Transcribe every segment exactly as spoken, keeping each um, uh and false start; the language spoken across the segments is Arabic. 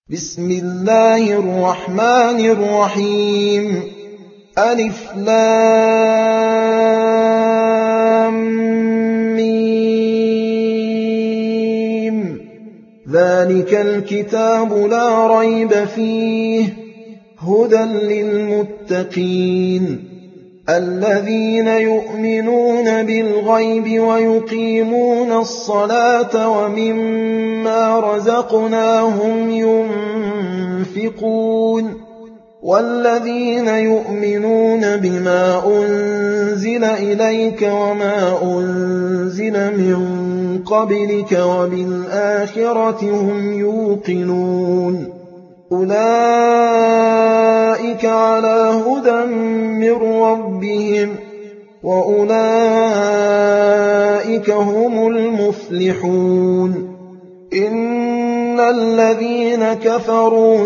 بسم الله الرحمن الرحيم ألف لام ميم ذلك الكتاب لا ريب فيه هدى للمتقين الذين يؤمنون بالغيب ويقيمون الصلاة ومما رزقناهم ينفقون والذين يؤمنون بما أنزل إليك وما أنزل من قبلك وبالآخرة هم يوقنون أولئك على هدى من ربهم وأولئك هم المفلحون إن الذين كفروا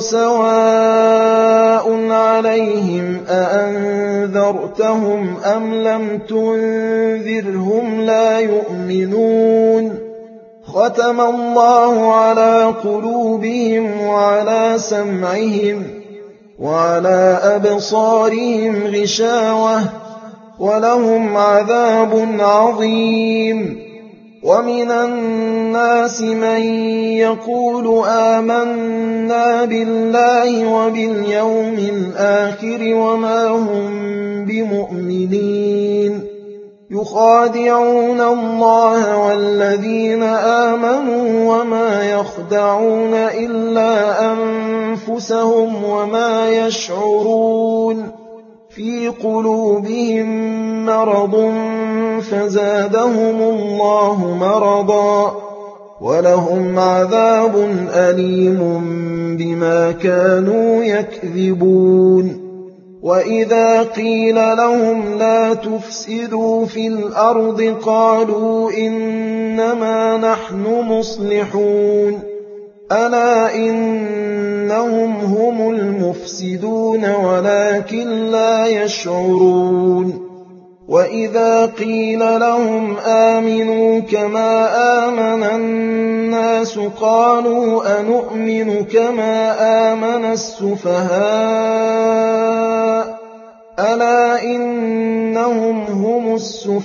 سواء عليهم أأنذرتهم أم لم تنذرهم لا يؤمنون ختم الله على قلوبهم وعلى سمعهم وعلى أبصارهم غشاوة ولهم عذاب عظيم ومن الناس من يقول آمنا بالله وباليوم الآخر وما هم بمؤمنين يخادعون الله والذين آمنوا وما يخدعون إلا أنفسهم وما يشعرون في قلوبهم مرض فزادهم الله مرضا ولهم عذاب أليم بما كانوا يكذبون وإذا قيل لهم لا تفسدوا في الأرض قالوا إنما نحن مصلحون ألا إنهم هم المفسدون ولكن لا يشعرون وإذا قيل لهم آمنوا كما آمن الناس قالوا أنؤمن كما آمن السفهاء ألا إنهم هم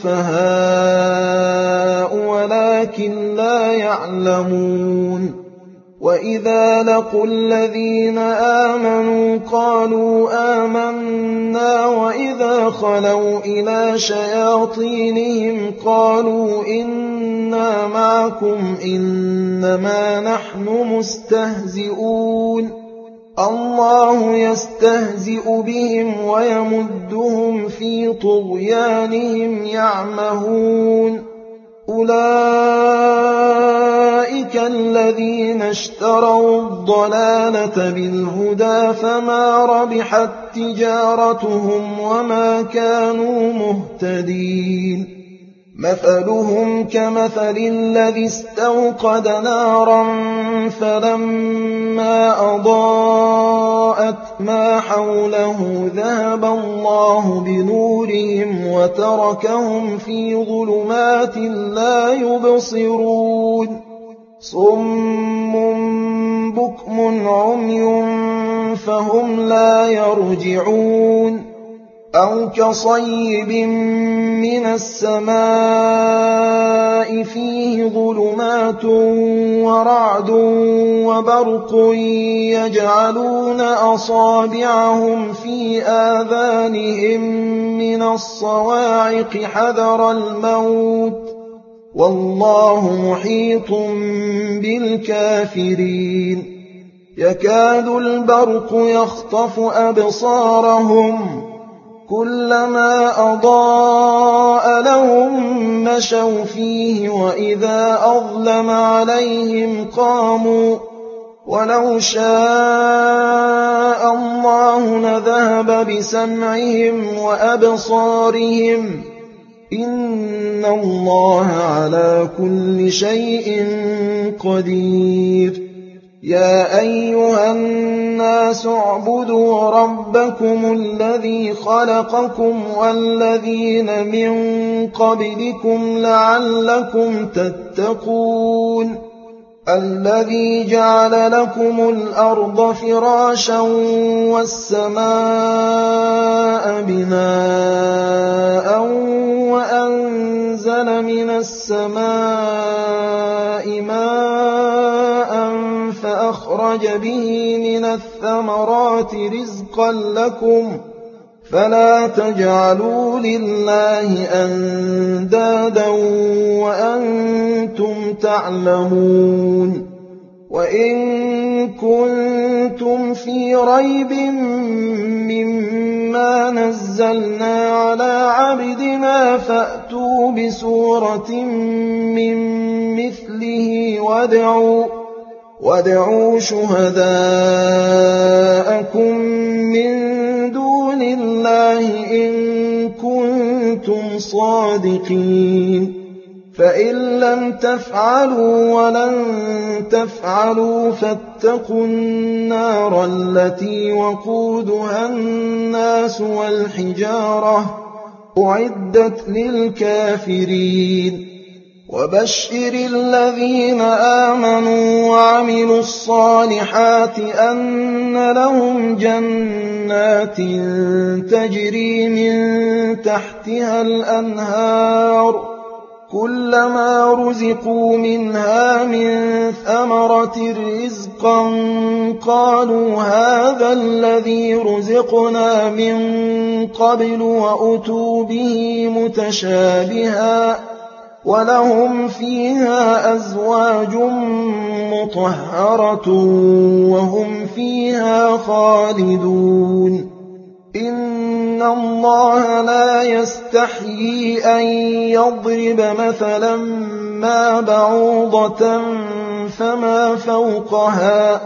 السفهاء ولكن لا يعلمون وإذا لقوا الذين آمنوا قالوا آمنا وإذا خلوا إلى شياطينهم قالوا إنا معكم إنما نحن مستهزئون الله يستهزئ بهم ويمدهم في طغيانهم يعمهون أولئك الذين اشتروا الضلالة بالهدى فما ربحت تجارتهم وما كانوا مهتدين مثلهم كمثل الذي استوقد نارا فلما أضاءت ما حوله ذهب الله بنورهم وتركهم في ظلمات لا يبصرون صم بكم عمي فهم لا يرجعون أو كصيب من السماء فيه ظلمات ورعد وبرق يجعلون أصابعهم في آذانهم من الصواعق حذر الموت والله محيط بالكافرين يكاد البرق يخطف أبصارهم كلما أضاء لهم مشوا فيه وإذا أظلم عليهم قاموا ولو شاء الله لذهب بسمعهم وأبصارهم إن الله على كل شيء قدير يا أيها الناس اعبدوا ربكم الذي خلقكم والذين من قبلكم لعلكم تتقون الذي جعل لكم الأرض فراشا والسماء بناء وأنزل من السماء ماء فأخرج به من الثمرات رزقا لكم فلا تجعلوا لله أندادا وأنتم تعلمون وإن كنتم في ريب مما نزلنا على عبدنا فأتوا بسورة من مثله وادعوا وادعوا شهداءكم من دون الله إن كنتم صادقين فإن لم تفعلوا ولن تفعلوا فاتقوا النار التي وقودها الناس والحجارة أعدت للكافرين وبشر الذين آمنوا وعملوا الصالحات أن لهم جنات تجري من تحتها الأنهار كلما رزقوا منها من ثمرة رزقا قالوا هذا الذي رزقنا من قبل وأتوا به متشابها ولهم فيها أزواج مطهرة وهم فيها خالدون إن الله لا يستحيي أن يضرب مثلا ما بعوضة فما فوقها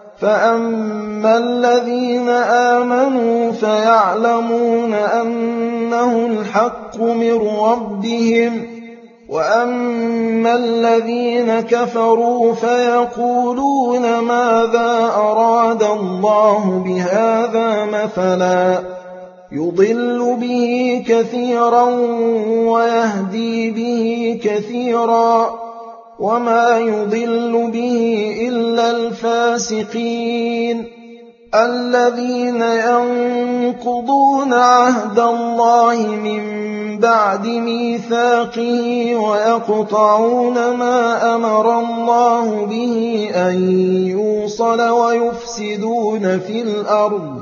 فأما الذين آمنوا فيعلمون أنه الحق من ربهم وأما الذين كفروا فيقولون ماذا أراد الله بهذا مثلا يضل به كثيرا ويهدي به كثيرا وما يضل به إلا الفاسقين الذين ينقضون عهد الله من بعد ميثاقه ويقطعون ما أمر الله به أن يوصل ويفسدون في الأرض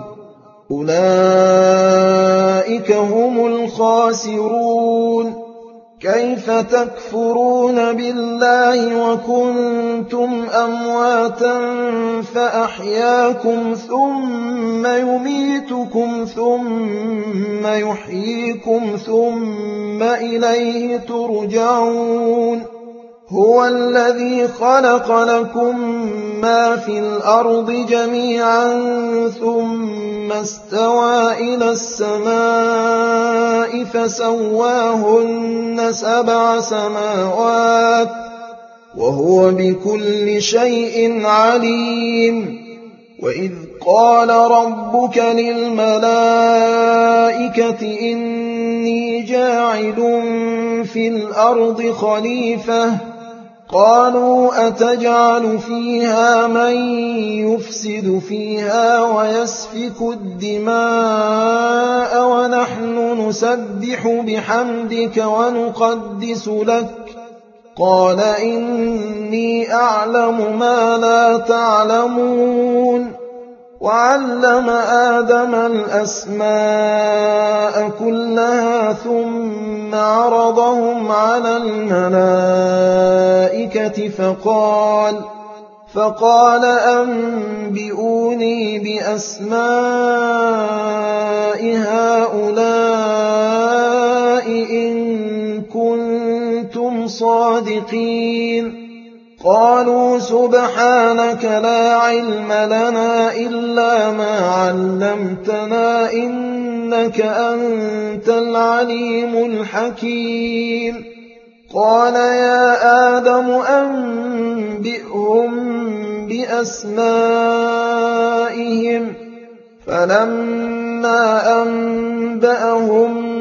أولئك هم الخاسرون كيف تكفرون بالله وكنتم أمواتا فأحياكم ثم يميتكم ثم يحييكم ثم إليه ترجعون هو الذي خلق لكم ما في الأرض جميعا ثم استوى إلى السماء فسواهن سبع سماوات وهو بكل شيء عليم وإذ قال ربك للملائكة إني جاعل في الأرض خليفة قالوا أتجعل فيها من يفسد فيها ويسفك الدماء ونحن نسبح بحمدك ونقدس لك قال إني أعلم ما لا تعلمون وعلم آدم الأسماء كلها ثم عرضهم على الملائكة فقال فقال أنبئوني بأسماء هؤلاء إن كنتم صادقين قالوا سبحانك لا علم لنا إلا ما علمتنا إنك أنت العليم الحكيم قال يا آدم أنبئهم بأسمائهم فلما أنبأهم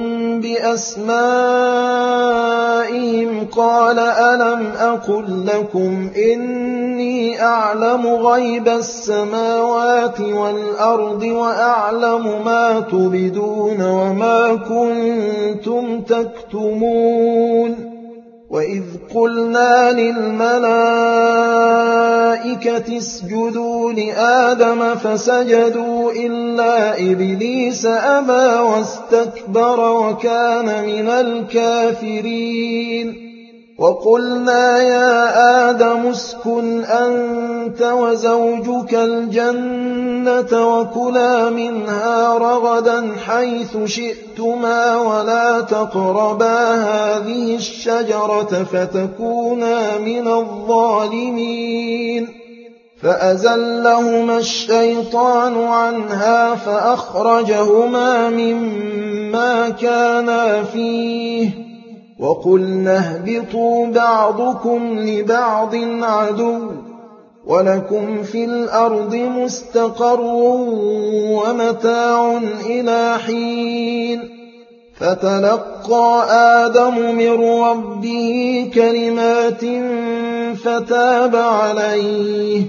بأسمائهم قال ألم أقل لكم إني إني أعلم غيب السماوات والأرض وأعلم ما تبدون وما كنتم تكتمون وإذ قلنا للملائكة اسجدوا لآدم فسجدوا إلا إبليس أبى واستكبر وكان من الكافرين وقلنا يا آدم اسكن أنت وزوجك الجنة وكلا منها رغدا حيث شئتما ولا تقربا هذه الشجرة فتكونا من الظالمين فأزلهما الشيطان عنها فأخرجهما مما كانا فيه وقلنا اهبطوا بعضكم لبعض عدو ولكم في الأرض مستقر ومتاع إلى حين فتلقى آدم من ربه كلمات فتاب عليه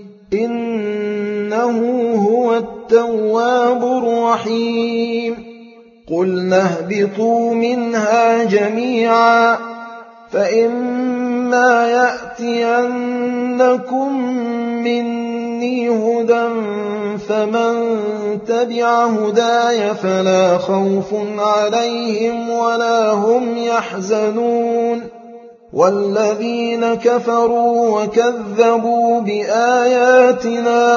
إنه هو التواب الرحيم قلنا اهبطوا منها جميعا فإما يأتينكم مني هدى فمن تبع هداي فلا خوف عليهم ولا هم يحزنون والذين كفروا وكذبوا بآياتنا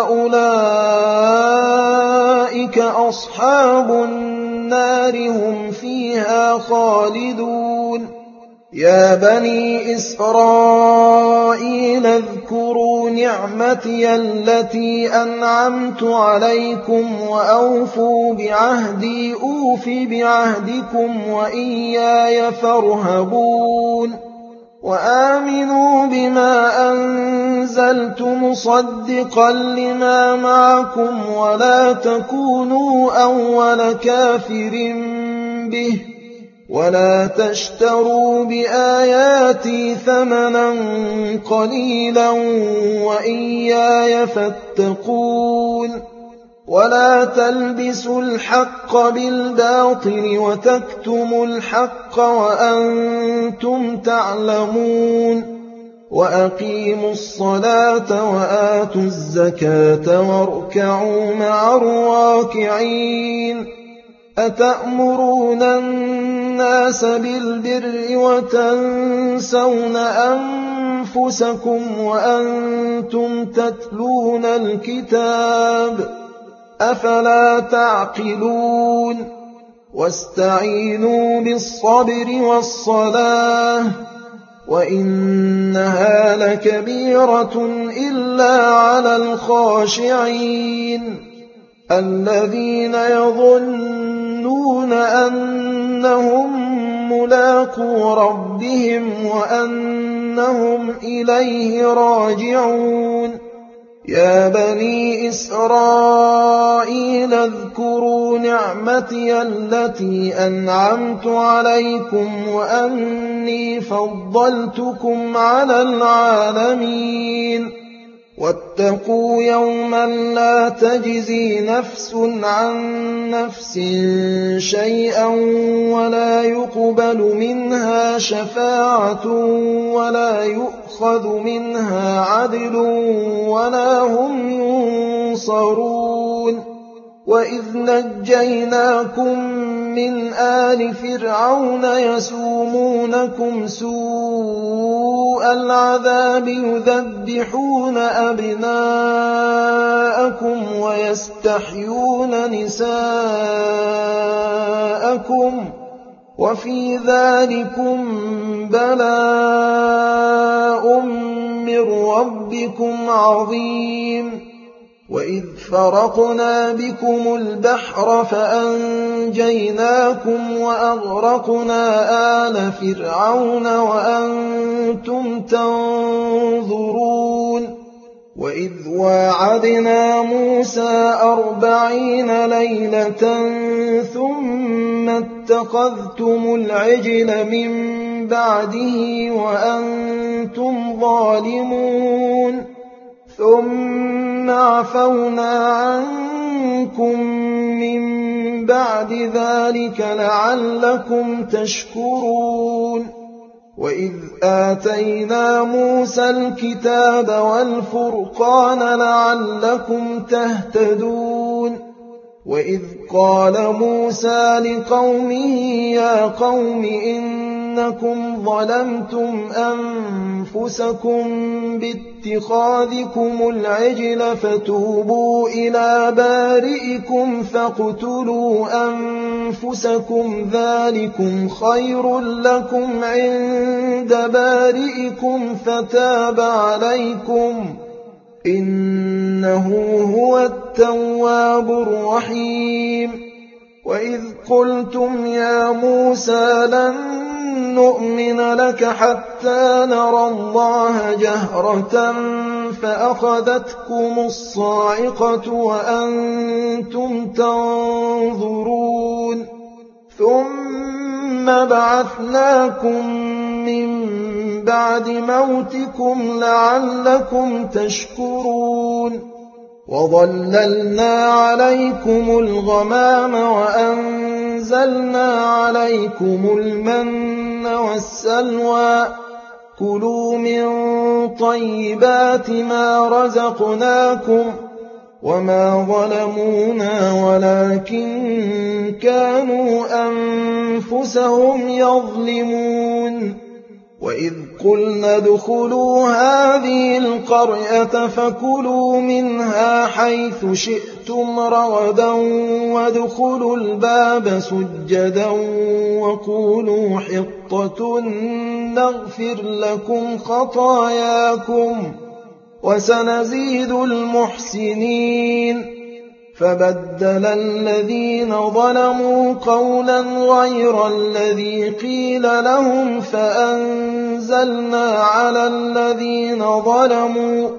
أولئك أصحاب النار هم فيها خالدون يا بني إسرائيل اذكروا نعمتي التي أنعمت عليكم وأوفوا بعهدي أوف بعهدكم وإياي فارهبون وآمنوا بما أنزلت مصدقا لما معكم ولا تكونوا أول كافر به ولا تشتروا بآياتي ثمنا قليلا وإياي فاتقون ولا تلبسوا الحق بالباطل وتكتموا الحق وأنتم تعلمون وأقيموا الصلاة وآتوا الزكاة واركعوا مع الراكعين أتأمرون الناس بالبر وتنسون أنفسكم وأنتم تتلون الكتاب أفلا تعقلون واستعينوا بالصبر والصلاة وإنها لكبيرة إلا على الخاشعين الذين يظنون أنهم ملاقو ربهم وأنهم إليه راجعون يا بني إسرائيل اذكروا نعمتي التي أنعمت عليكم وأني فضلتكم على العالمين واتقوا يوما لا تجزي نفس عن نفس شيئا ولا يقبل منها شفاعة ولا يؤخذ منها عدل ولا هم ينصرون وإذ نجيناكم من آل فرعون يسومونكم سوء العذاب يذبحون أبناءكم ويستحيون نساءكم وفي ذلكم بلاء من ربكم عظيم وإذ فرقنا بكم البحر فأنجيناكم وأغرقنا آل فرعون وأنتم تنظرون وإذ واعدنا موسى أربعين ليلة ثم اتخذتم العجل من بعده وأنتم ظالمون ثم عفونا عنكم من بعد ذلك لعلكم تشكرون وإذ آتينا موسى الكتاب والفرقان لعلكم تهتدون وإذ قال موسى لقومه يا قوم إنكم ظلمتم أنفسكم باتخاذكم العجل فتوبوا إلى بارئكم فاقتلوا أنفسكم ذلكم خير لكم عند بارئكم فتاب عليكم إنه هو التواب الرحيم وإذ قلتم يا موسى لن نؤمن لك حتى نرى الله جهرة فأخذتكم الصاعقة وأنتم تنظرون ثم بعثناكم من بعد موتكم لعلكم تشكرون وظللنا عليكم الغمام وأنزلنا عليكم المن والسلوى كلوا من طيبات ما رزقناكم وما ظلمونا ولكن كانوا أنفسهم يظلمون وإذ قلنا ادخلوا هذه القرية فكلوا منها حيث شئتم رغدا وادخلوا الباب سجدا وقولوا حطة نغفر لكم خطاياكم وسنزيد المحسنين فبدل الذين ظلموا قولا غير الذي قيل لهم فأنزلنا على الذين ظلموا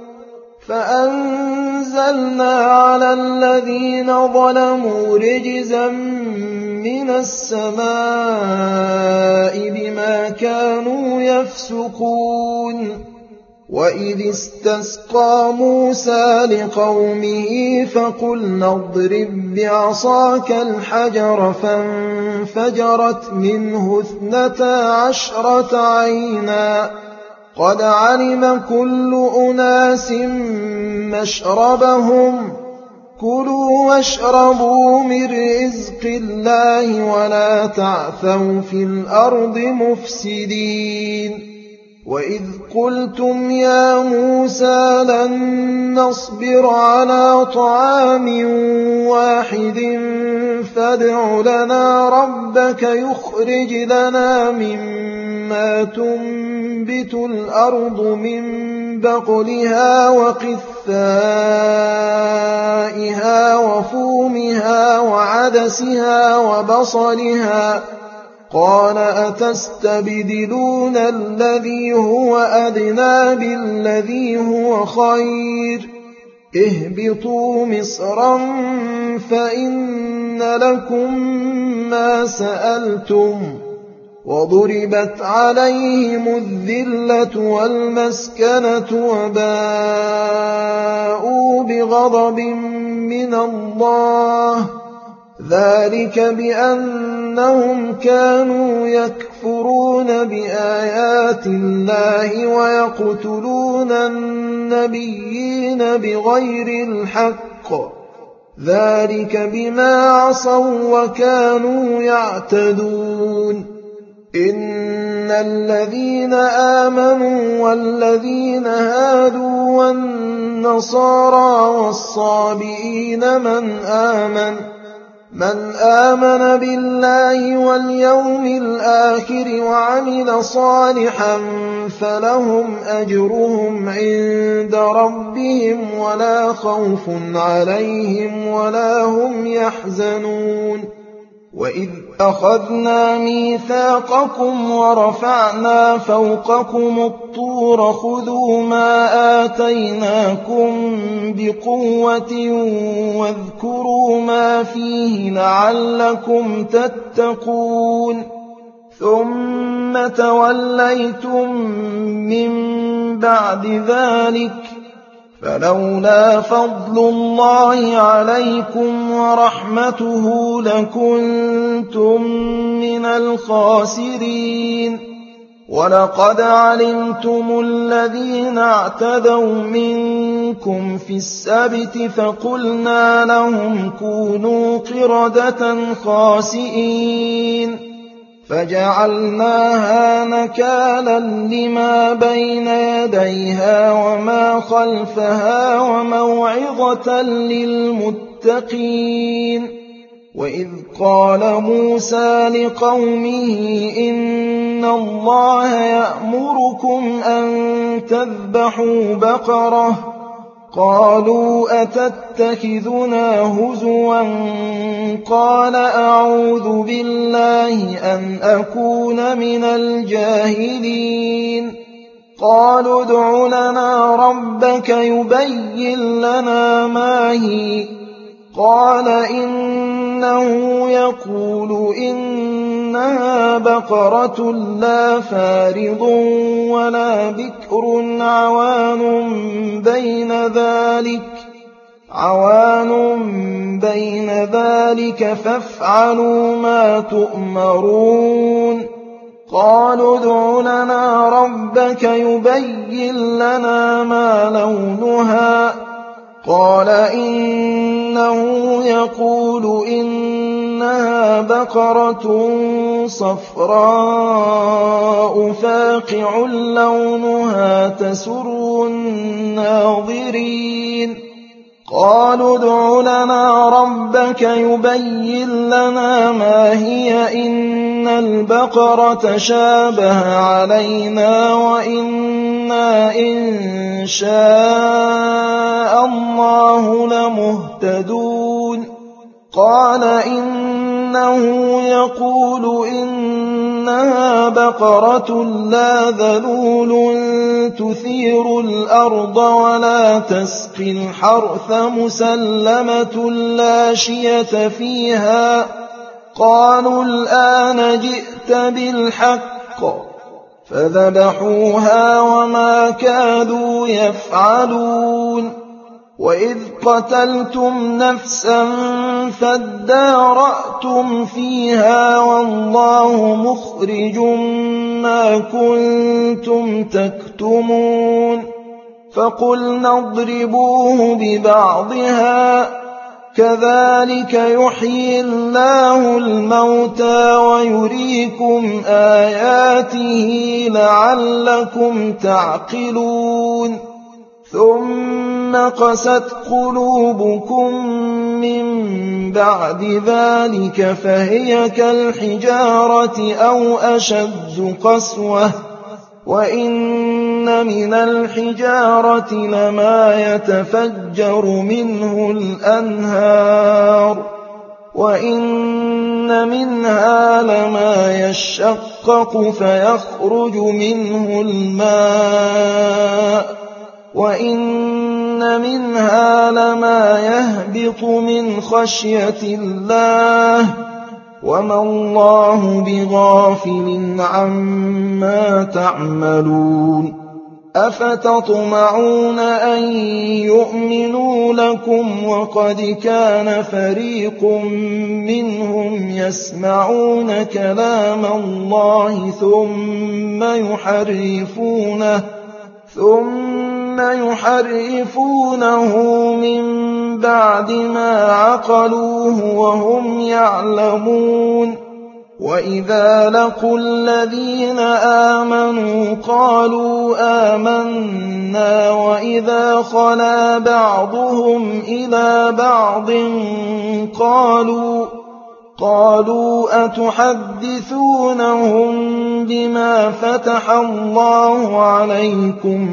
فأنزلنا على الذين ظلموا رجزا من السماء بما كانوا يفسقون وإذ استسقى موسى لقومه فقلنا اضرب بعصاك الحجر فانفجرت منه اثنتا عشرة عينا قد علم كل أناس مشربهم كلوا واشربوا من رزق الله ولا تعثوا في الأرض مفسدين وإذ قلتم يا موسى لن نصبر على طعام واحد فادع لنا ربك يخرج لنا مما تنبت الأرض من بقلها وقثائها وفومها وعدسها وبصلها قال أتستبدلون الذي هو أدنى بالذي هو خير اهبطوا مصرا فإن لكم ما سألتم وضربت عليهم الذلة والمسكنة وباءوا بغضب من الله ذلك بأنهم كانوا يكفرون بآيات الله ويقتلون النبيين بغير الحق ذلك بما عصوا وكانوا يعتدون إن الذين آمنوا والذين هادوا والنصارى والصابئين من آمن من آمن بالله واليوم الآخر وعمل صالحا فلهم أجرهم عند ربهم ولا خوف عليهم ولا هم يحزنون وإذ أخذنا ميثاقكم ورفعنا فوقكم الطور خذوا ما آتيناكم بقوة واذكروا ما فيه لعلكم تتقون ثم توليتم من بعد ذلك فلولا فضل الله عليكم ورحمته لكنتم من الخاسرين. ولقد علمتم الذين اعتدوا منكم في السبت فقلنا لهم كونوا قردة خاسئين فجعلناها نكالا لما بين يديها وما خلفها وموعظة للمتقين. وإذ قال موسى لقومه إن الله يأمركم أن تذبحوا بقرة قالوا أتتخذنا هزوا قال أعوذ بالله أن أكون من الجاهلين. قالوا ادع لنا ربك يبين لنا ما هي قال إنه يقول إنها بقرة لا فارض ولا بكر عوان بين ذلك عوان بين ذلك فافعلوا ما تؤمرون. قالوا ادع لنا ربك يبين لنا ما لونها قال إنه يقول إنها بقرة صفراء فاقع لونها تسر الناظرين. قالوا ادع لنا ربك يبين لنا ما هي إن البقرة شابه علينا وإنا إن شاء الله لمهتدون. قال إنه يقول إنها بقرة لا ذلول تثير الأرض ولا تسقي الحرث مسلمة لا شية فيها. قالوا الآن جئت بالحق فذبحوها وما كادوا يفعلون. وإذ قتلتم نفسا فادارأتم فيها والله مخرج ما كنتم تكتمون. فقلنا اضربوه ببعضها كذلك يحيي الله الموتى ويريكم آياته لعلكم تعقلون. ثم قست قلوبكم من بعد ذلك فهي كالحجارة أو أشد قسوة وإن من الحجارة لما يتفجر منه الأنهار وإن منها لما يشقق فيخرج منه الماء وإن منها لما يهبط من خشية الله وما الله بغافل عما تعملون. أفتطمعون أن يؤمنوا لكم وقد كان فريق منهم يسمعون كلام الله ثم يحرفونه ثم يحرفونه من بعد ما عقلوه وهم يعلمون. وإذا لقوا الذين آمنوا قالوا آمنا وإذا خلا بعضهم إلى بعض قالوا قالوا أتحدثونهم بما فتح الله عليكم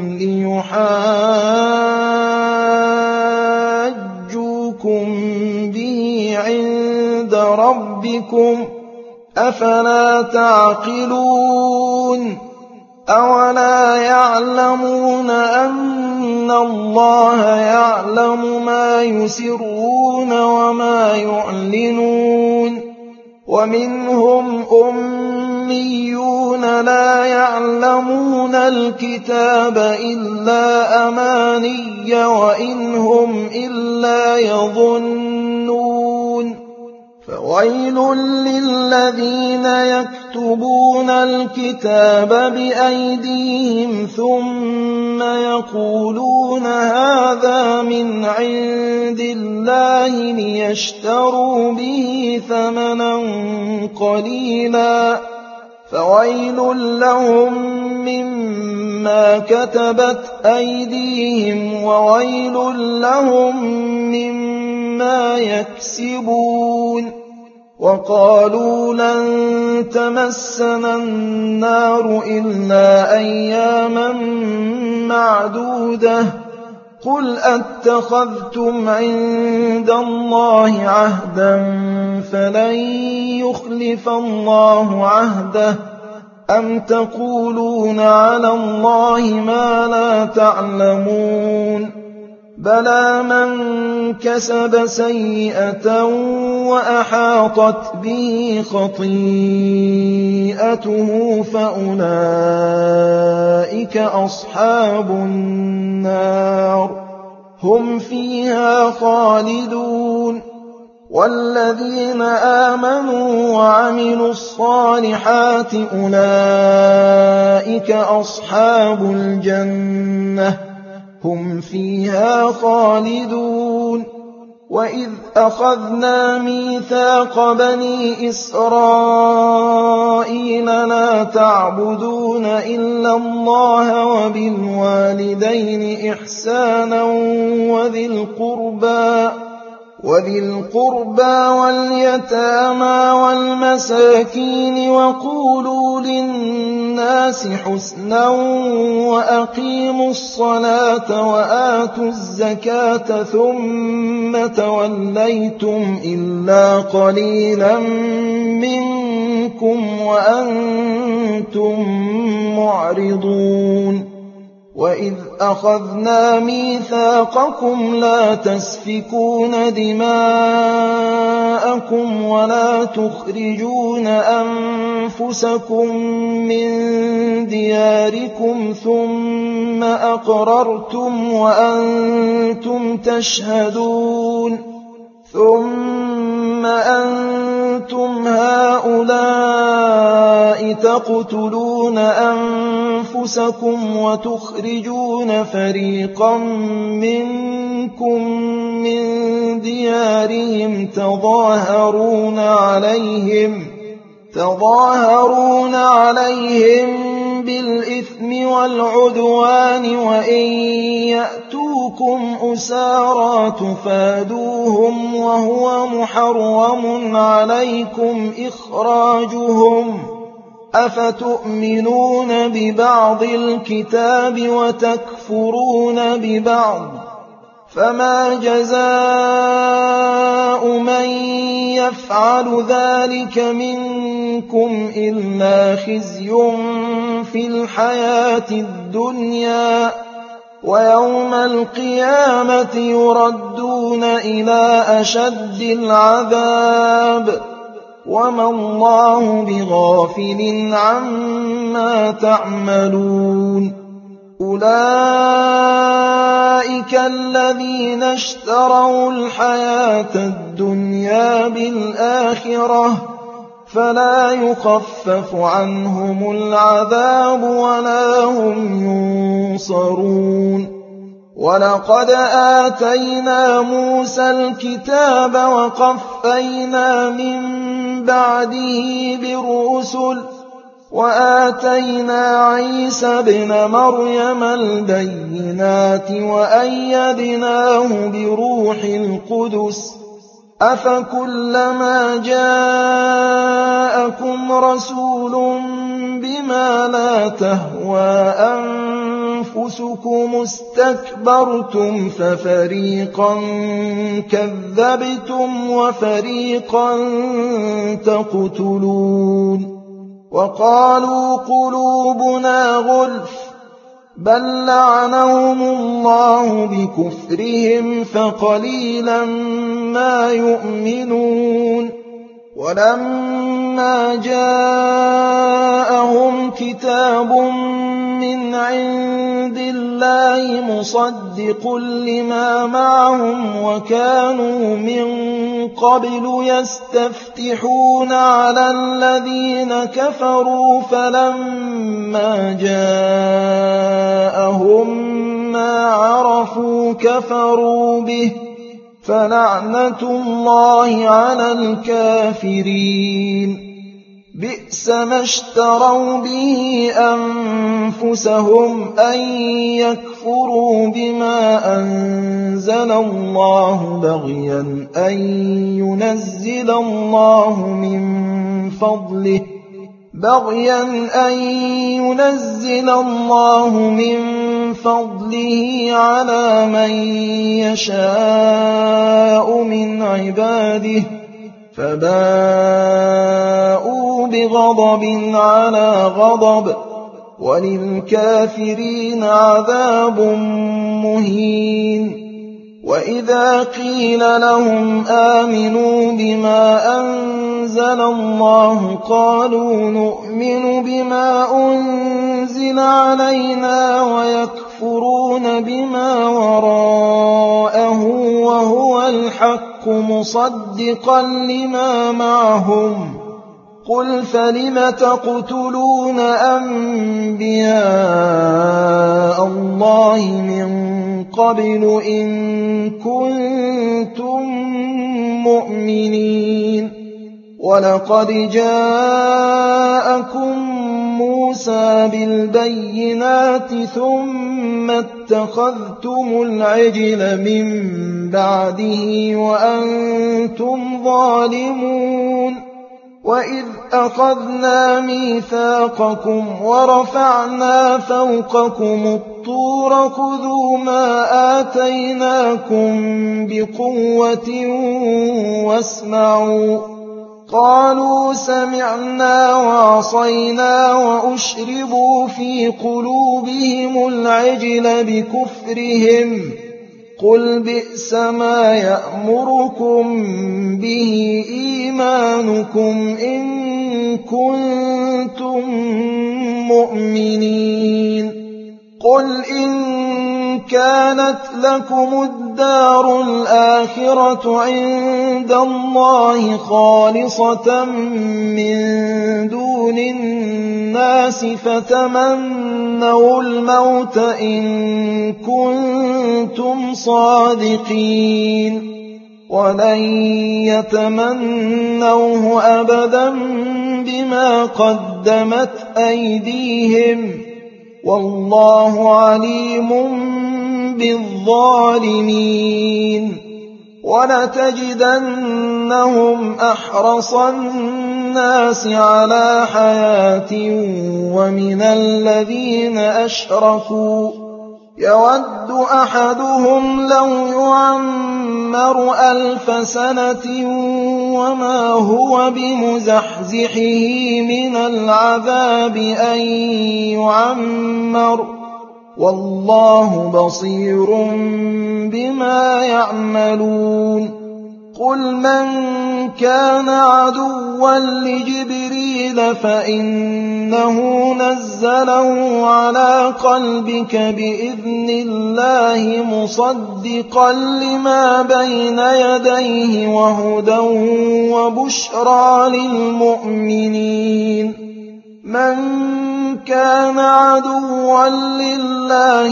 ليحاجوكم به عند ربكم أفلا تعقلون. أولا يعلمون أن الله يعلم ما يسرون وما يعلنون. ومنهم أميون الأميون لا يعلمون الكتاب إلا أماني وإن هم إلا يظنون فويل للذين يكتبون الكتاب بأيديهم ثم يقولون هذا من عند الله ليشتروا به ثمنا قليلا فويل لهم مما كتبت أيديهم وويل لهم مما يكسبون وقالوا لن تمسنا النار إلا أياما معدودة قل أتخذتم عند الله عهدا فلن يخلف الله عهده أم تقولون على الله ما لا تعلمون بلى من كسب سيئة وأحاطت به خطيئته فأولئك أصحاب النار هم فيها خالدون والذين آمنوا وعملوا الصالحات أولئك أصحاب الجنة هم فيها خالدون وإذ أخذنا ميثاق بني إسرائيل لا تعبدون إلا الله وبالوالدين إحسانا وذي القربى وذي القربى واليتامى والمساكين وقولوا للناس حسنا وأقيموا الصلاة وآتوا الزكاة ثم توليتم إلا قليلا منكم وأنتم معرضون وإذ أخذنا ميثاقكم لا تسفكون دماءكم ولا تخرجون أنفسكم من دياركم ثم أقررتم وأنتم تشهدون ثم أنتم هؤلاء تقتلون أنفسكم وتخرجون فريقا منكم من ديارهم تظاهرون عليهم تظاهرون عليهم بالإثم والعدوان وإن يأتوكم أسارى تفادوهم وهو محرم عليكم إخراجهم أفتؤمنون ببعض الكتاب وتكفرون ببعض فما جزاء من يفعل ذلك منكم إلا خزي في الحياة الدنيا ويوم القيامة يردون إلى أشد العذاب وما الله بغافل عما تعملون أولئك الذين اشتروا الحياة الدنيا بالآخرة فلا يخفف عنهم العذاب ولا هم ينصرون ولقد آتينا موسى الكتاب وقفينا من بعده بالرسل وآتينا عيسى ابن مريم البينات وأيدناه بروح القدس أفكلما جاءكم رسول بما لا تهوى أنفسكم استكبرتم ففريقا كذبتم وفريقا تقتلون وقالوا قلوبنا غلف بل لعنهم الله بكفرهم فقليلا ما يؤمنون وَلَمَّا جَاءَهُمْ كِتَابٌ مِّنْ عِندِ اللَّهِ مُصَدِّقٌ لِّمَا مَعَهُمْ وَكَانُوا مِن قَبْلُ يَسْتَفْتِحُونَ عَلَى الَّذِينَ كَفَرُوا فَلَمَّا جَاءَهُم مَّا عَرَفُوا كَفَرُوا بِهِ فَلَعْنَةُ اللَّهِ عَلَى الْكَافِرِينَ بِئْسَ مَا اشْتَرَوْا بِهِ أَنفُسَهُمْ أَن يَكْفُرُوا بِمَا أَنزَلَ اللَّهُ بَغْيًا أَن يُنَزِّلَ اللَّهُ مِن فَضْلِهِ بَغْيًا أَن يُنَزِّلَ اللَّهُ مِن فَضْلِهِ عَلَىٰ مَن يَشَاءُ مِنْ عِبَادِهِ فَبَاءُوا بِغَضَبٍ عَلَىٰ غَضَبٍ وَلِلْكَافِرِينَ عَذَابٌ مُّهِينٌ وَإِذَا قِيلَ لَهُمْ آمِنُوا بِمَا أَنزَلَ اللَّهُ قَالُوا نُؤْمِنُ بِمَا أُنزِلَ عَلَيْنَا وَيَكْفُرُونَ بِمَا وَرَاءَهُ وَهُوَ الْحَقُّ مُصَدِّقًا لِّمَا مَعَهُمْ قُلْ فَلِمَ تَقْتُلُونَ أَنبِيَاءَ اللَّهِ مِن قَبْلُ إِن كُنتُم مُّؤْمِنِينَ وَلَقَدْ جَاءَكُم مُّوسَىٰ بِالْبَيِّنَاتِ ثُمَّ اتَّخَذْتُمُ الْعِجْلَ مِن بَعْدِهِ وَأَنتُمْ ظَالِمُونَ وَإِذْ أَخَذْنَا مِيثَاقَكُمْ وَرَفَعْنَا فَوْقَكُمُ الطُّورَ خُذُوا مَا آتَيْنَاكُم بِقُوَّةٍ وَاسْمَعُوا قَالُوا سَمِعْنَا وَعَصَيْنَا وَأُشْرِبُوا فِي قُلُوبِهِمُ الْعِجْلَ بِكُفْرِهِمْ قُلْ بِئْسَ مَا يَأْمُرُكُم بِهِ إِيمَانُكُمْ إِن كُنتُم مُّؤْمِنِينَ قُلْ إِن كَانَتْ لَكُمُ الدَّارُ الْآخِرَةُ عِندَ اللَّهِ خَالِصَةً مِّن دُونِ النَّاسِ فَتَمَنَّوُا الْمَوْتَ إِن كُنتُمْ صَادِقِينَ وَلَن يَتَمَنَّوْهُ أَبَدًا بِمَا قَدَّمَتْ أَيْدِيهِمْ وَاللَّهُ عَلِيمٌ بِالظَّالِمِينَ وَلَتَجِدَنَّهُمْ أَحْرَصَ النَّاسِ عَلَىٰ حَيَاةٍ وَمِنَ الَّذِينَ أَشْرَكُوا يَوَدُّ أَحَدُهُمْ لَوْ يُعَمَّرُ أَلْفَ سَنَةٍ وَمَا هُوَ بِمُزَحْزِحِهِ مِنَ الْعَذَابِ أَن يُعَمَّرَ ۗ وَاللَّهُ بَصِيرٌ بِمَا يَعْمَلُونَ قُلْ مَن كَانَ عَدُوًّا لِّجِبْرِيلَ فَإِنَّهُ نَزَّلَهُ عَلَىٰ قَلْبِكَ بِإِذْنِ اللَّهِ مُصَدِّقًا لِّمَا بَيْنَ يَدَيْهِ وَهُدًى وَبُشْرَىٰ لِلْمُؤْمِنِينَ مَن كَانَ عَدُوًّا لِّلَّهِ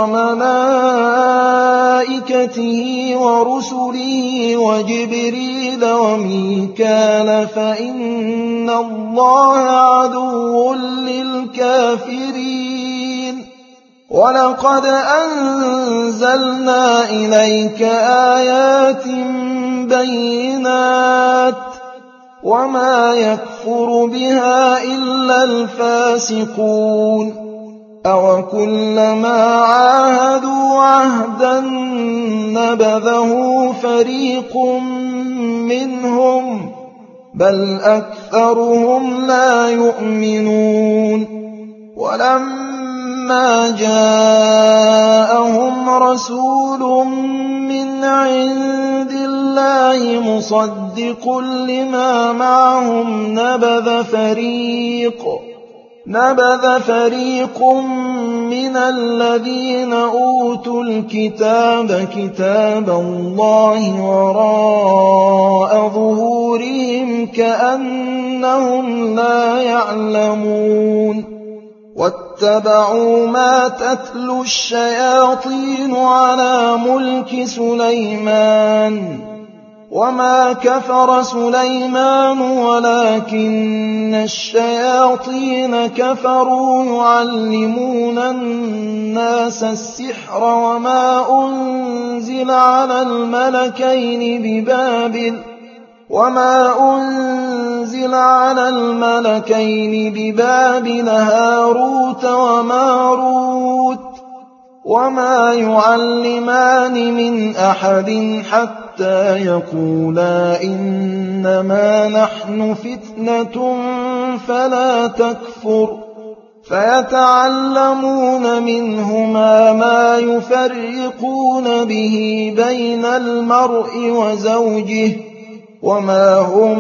وَمَلَائِكَتِهِ وَرُسُلِهِ وَجِبْرِيلَ وَمِيكَالَ فَإِنَّ اللَّهَ عَدُوٌّ لِّلْكَافِرِينَ وَلَقَدْ أَنزَلْنَا إِلَيْكَ آيَاتٍ بَيِّنَاتٍ وَمَا يَكْفُرُ بِهَا إِلَّا الْفَاسِقُونَ أَوَكُلَّمَا عَاهَدُوا عَهْدًا نَّبَذَهُ فَرِيقٌ مِّنْهُم بَلْ أَكْثَرُهُمْ لَا يُؤْمِنُونَ وَلَمَّا جَاءَهُمْ رَسُولٌ مِّنْ عِندِ اللَّهِ الله مصدق لما معهم نبذ فريق نبذ فريق من الذين أوتوا الكتاب كتاب الله وراء ظهورهم كأنهم لا يعلمون واتبعوا ما تتلو الشياطين على ملك سليمان وما كفر سليمان ولكن الشياطين كفروا يعلمون الناس السحر وما أنزل على الملكين ببابل وما أنزل على الملكين ببابل هاروت وماروت وما يعلمان من أحد حتى يقولا إنما نحن فتنة فلا تكفر فيتعلمون منهما ما يفرقون به بين المرء وزوجه وما هم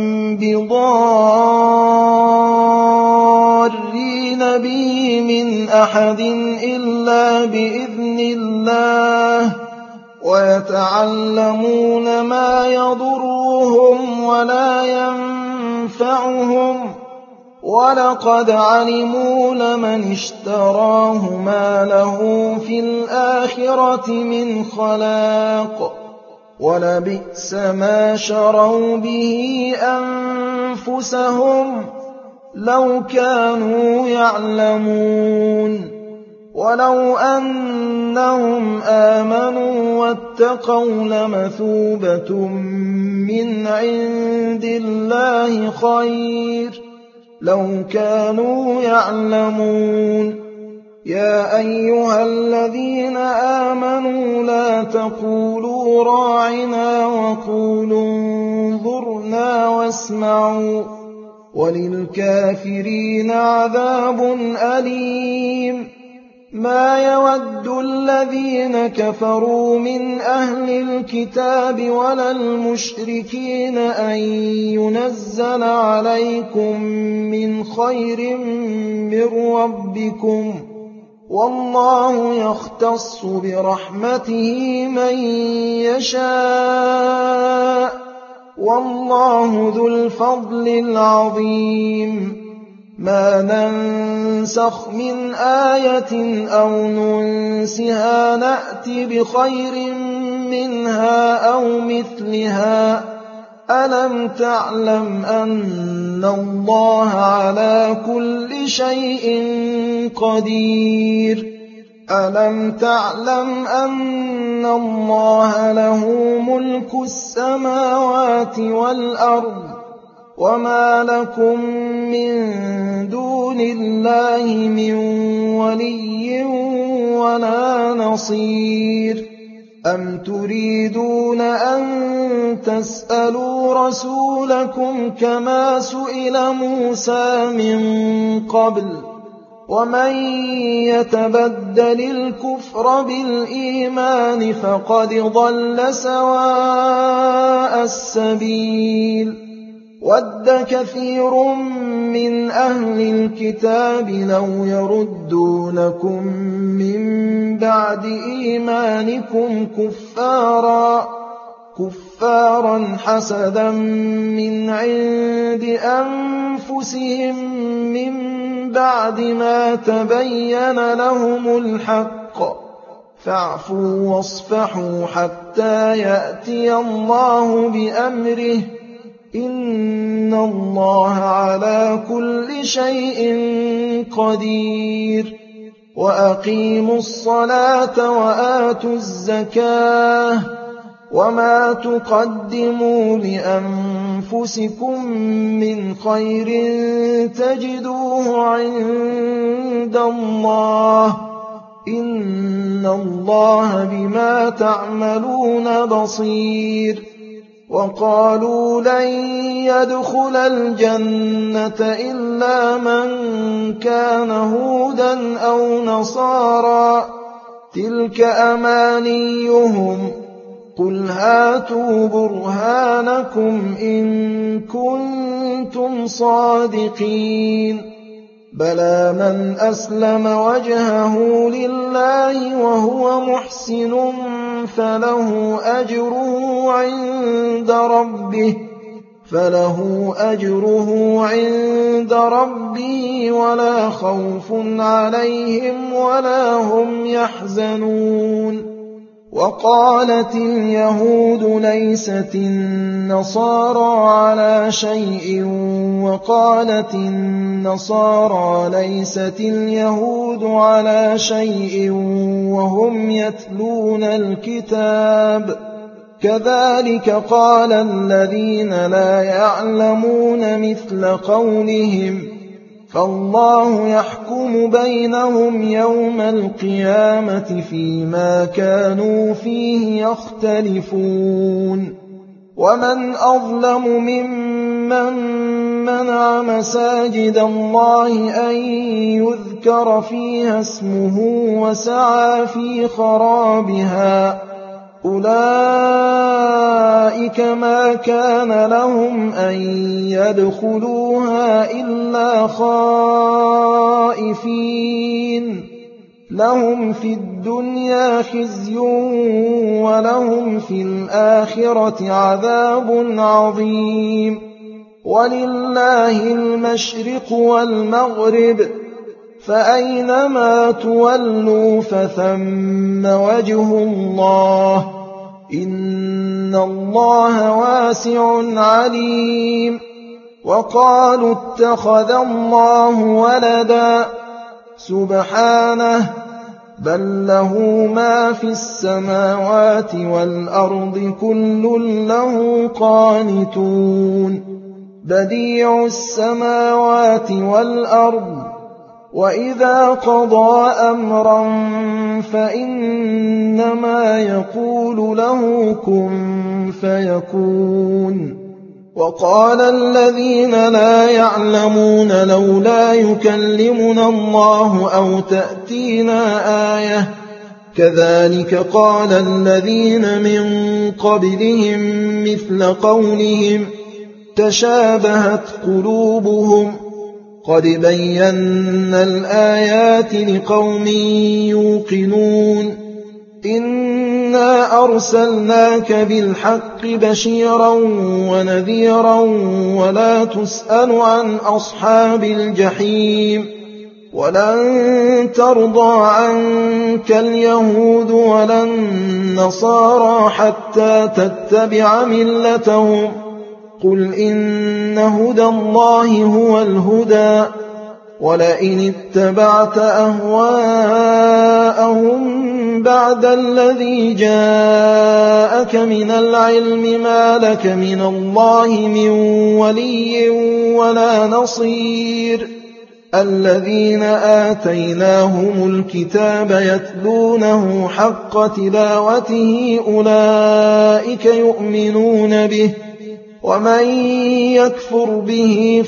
بضارين به من أحد إلا بإذن الله ويتعلمون ما يضرهم ولا ينفعهم ولقد علموا لمن اشتراه ما له في الآخرة من خلاق ولبئس ما شروا به أنفسهم لو كانوا يعلمون ولو أنهم آمنوا واتقوا لمثوبة من عند الله خير لو كانوا يعلمون يا أيها الذين آمنوا لا تقولوا راعنا وقولوا انظرنا واسمعوا وللكافرين عذاب أليم ما يود الذين كفروا من أهل الكتاب ولا المشركين أن ينزل عليكم من خير من ربكم والله يختص برحمته من يشاء والله ذو الفضل العظيم ما ننسخ من آية أو ننسها نأتي بخير منها أو مثلها ألم تعلم أن الله على كل شيء قدير ألم تعلم أن الله له ملك السماوات والأرض وما لكم من دون الله من ولي ولا نصير أم تريدون أن تسألوا رسولكم كما سئل موسى من قبل ومن يتبدل الكفر بالإيمان فقد ضل سواء السبيل ود كثير من أهل الكتاب لو يردونكم من بعد إيمانكم كفارا كفارا حسدا من عند أنفسهم من بعد ما تبين لهم الحق فاعفوا واصفحوا حتى يأتي الله بأمره إن الله على كل شيء قدير وأقيموا الصلاة وآتوا الزكاة وما تقدموا لأنفسكم من خير تجدوه عند الله إن الله بما تعملون بصير وقالوا لن يدخل الجنة إلا من كان هودا أو نصارى تلك أمانيهم قُلْ هَاتُوا بُرْهَانَكُمْ إِن كُنتُمْ صَادِقِينَ بَلَىٰ مَنْ أَسْلَمَ وَجْهَهُ لِلَّهِ وَهُوَ مُحْسِنٌ فَلَهُ أَجْرُهُ عِندَ رَبِّهِ فَلَهُ أَجْرُهُ عِندَ رَبِّهِ وَلَا خَوْفٌ عَلَيْهِمْ وَلَا هُمْ يَحْزَنُونَ وَقَالَتِ الْيَهُودُ لَيْسَتِ النَّصَارَىٰ عَلَىٰ شَيْءٍ وَقَالَتِ النَّصَارَىٰ لَيْسَتِ الْيَهُودُ عَلَىٰ شَيْءٍ وَهُمْ يَتْلُونَ الْكِتَابَ كَذَٰلِكَ قَالَ الَّذِينَ لَا يَعْلَمُونَ مِثْلَ قَوْلِهِمْ فَاللَّهُ يَحْكُمُ بَيْنَهُمْ يَوْمَ الْقِيَامَةِ فِيمَا كَانُوا فِيهِ يَخْتَلِفُونَ وَمَنْ أَظْلَمُ مِمَّن مَّنَعَ مَسَاجِدَ اللَّهِ أَن يُذْكَرَ فِيهَا اسْمُهُ وَسَعَىٰ فِي خَرَابِهَا أُولَٰئِكَ مَا كَانَ لَهُمْ أَن يَدْخُلُوهَا إِلَّا خَائِفِينَ لَهُمْ فِي الدُّنْيَا خِزْيٌ وَلَهُمْ فِي الْآخِرَةِ عَذَابٌ عَظِيمٌ وَلِلَّهِ الْمَشْرِقُ وَالْمَغْرِبُ فَأَيْنَمَا تُوَلُّوا فَثَمَّ وَجْهُ اللَّهِ إِنَّ اللَّهَ وَاسِعٌ عَلِيمٌ وَقَالُوا اتَّخَذَ اللَّهُ وَلَدًا سُبْحَانَهُ بَل لَّهُ مَا فِي السَّمَاوَاتِ وَالْأَرْضِ كُلٌّ لَّهُ قَانِتُونَ بَدِيعُ السَّمَاوَاتِ وَالْأَرْضِ وَإِذَا قَضَىٰ أَمْرًا فَإِنَّمَا يَقُولُ لَهُ كُن فَيَكُونُ وَقَالَ الَّذِينَ لَا يَعْلَمُونَ لَوْلَا يُكَلِّمُنَا اللَّهُ أَوْ تَأْتِينَا آيَةٌ كَذَٰلِكَ قَالَ الَّذِينَ مِن قَبْلِهِم مِّثْلَ قَوْلِهِمْ تَشَابَهَتْ قُلُوبُهُمْ قَدْ بَيَّنَّا الْآيَاتِ لِقَوْمٍ يُوقِنُونَ إِنَّا أَرْسَلْنَاكَ بِالْحَقِّ بَشِيرًا وَنَذِيرًا وَلَا تُسْأَلُ عَنْ أَصْحَابِ الْجَحِيمِ وَلَن تَرْضَىٰ عَنكَ الْيَهُودُ وَلَا النَّصَارَىٰ حَتَّىٰ تَتَّبِعَ مِلَّتَهُمْ قُلْ إِنَّ هُدَى اللَّهِ هُوَ الْهُدَىٰ وَلَئِنِ اتَّبَعْتَ أَهْوَاءَهُم بَعْدَ الَّذِي جَاءَكَ مِنَ الْعِلْمِ مَا لَكَ مِنَ اللَّهِ مِن وَلِيٍّ وَلَا نَصِيرٍ الَّذِينَ آتَيْنَاهُمُ الْكِتَابَ يَتْلُونَهُ حَقَّ تِلَاوَتِهِ أُولَٰئِكَ يُؤْمِنُونَ بِهِ وَمَن يَكْفُرْ بِهِ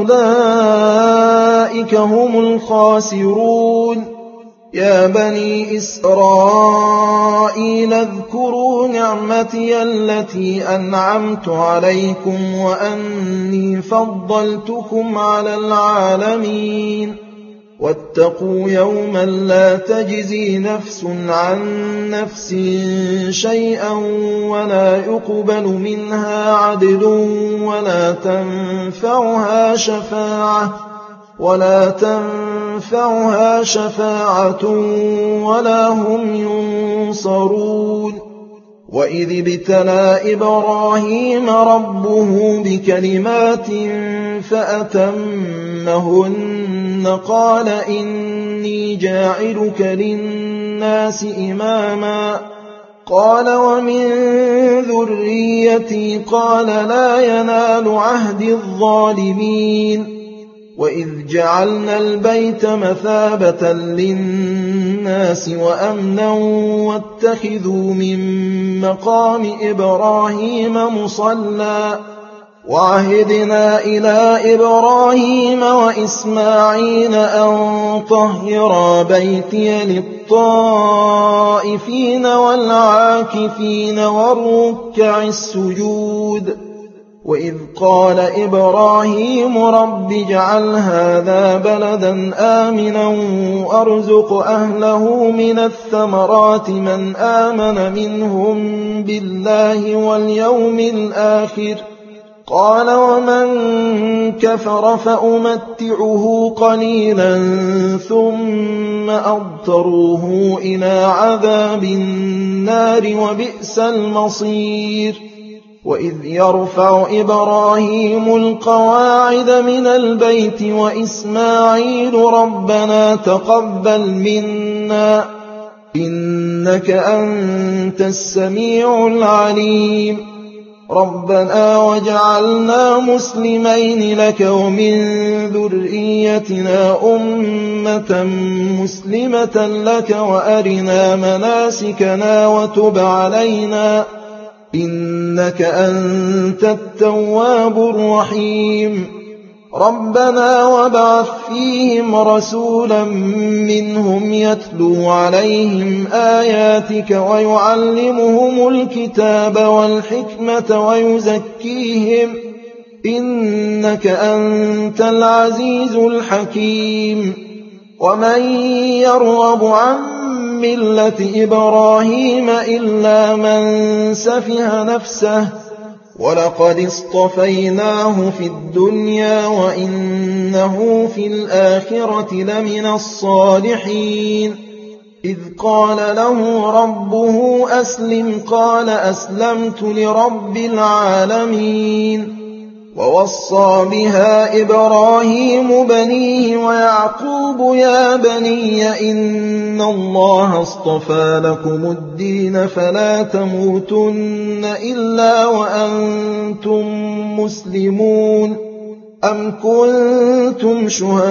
فَأُولَٰئِكَ هُمُ الْخَاسِرُونَ يَا بَنِي إِسْرَائِيلَ اذْكُرُوا نِعْمَتِيَ الَّتِي أَنْعَمْتُ عَلَيْكُمْ وَأَنِّي فَضَّلْتُكُمْ عَلَى الْعَالَمِينَ وَاتَّقُوا يَوْمًا لَّا تَجْزِي نَفْسٌ عَن نَّفْسٍ شَيْئًا وَلَا يُقْبَلُ مِنْهَا عَدْلٌ وَلَا تَنفَعُهَا شَفَاعَةٌ وَلَا تَنفَعُهَا شَفَاعَةٌ وَلَا هُمْ يُنصَرُونَ وَإِذِ ابْتَلَىٰ إِبْرَاهِيمَ رَبُّهُ بِكَلِمَاتٍ فَأَتَمَّهُنَّ قَالَ إِنِّي جَاعِلُكَ لِلنَّاسِ إِمَامًا قَالَ وَمِن ذُرِّيَّتِي قَالَ لَا يَنَالُ عَهْدِي الظَّالِمِينَ وَإِذْ جَعَلْنَا الْبَيْتَ مَثَابَةً لِّلنَّاسِ وَأَمْنًا وَاتَّخِذُوا مِن مَّقَامِ إِبْرَاهِيمَ مُصَلًّى وعهدنا إلى إبراهيم وإسماعيل أن طهرا بيتي للطائفين والعاكفين والركع السجود وإذ قال إبراهيم رب اجعل هذا بلدا آمنا وارزق أهله من الثمرات من آمن منهم بالله واليوم الآخر قال ومن كفر فأمتعه قليلا ثم أضطروه إلى عذاب النار وبئس المصير وإذ يرفع إبراهيم القواعد من البيت وإسماعيل ربنا تقبل منا إنك أنت السميع العليم ربنا وجعلنا مسلمين لك ومن ذريتنا أمة مسلمة لك وأرنا مناسكنا وتب علينا إنك أنت التواب الرحيم ربنا وابعث فيهم رسولا منهم يتلو عليهم آياتك ويعلمهم الكتاب والحكمة ويزكيهم إنك أنت العزيز الحكيم ومن يرغب عن ملة إبراهيم إلا من سفه نفسه ولقد اصطفيناه في الدنيا وإنه في الآخرة لمن الصالحين إذ قال له ربه أسلم قال أسلمت لرب العالمين ووصى بها إبراهيم بنيه ويعقوب يا بني إن الله اصطفى لكم الدين فلا تموتن إلا وأنتم مسلمون أم كنتم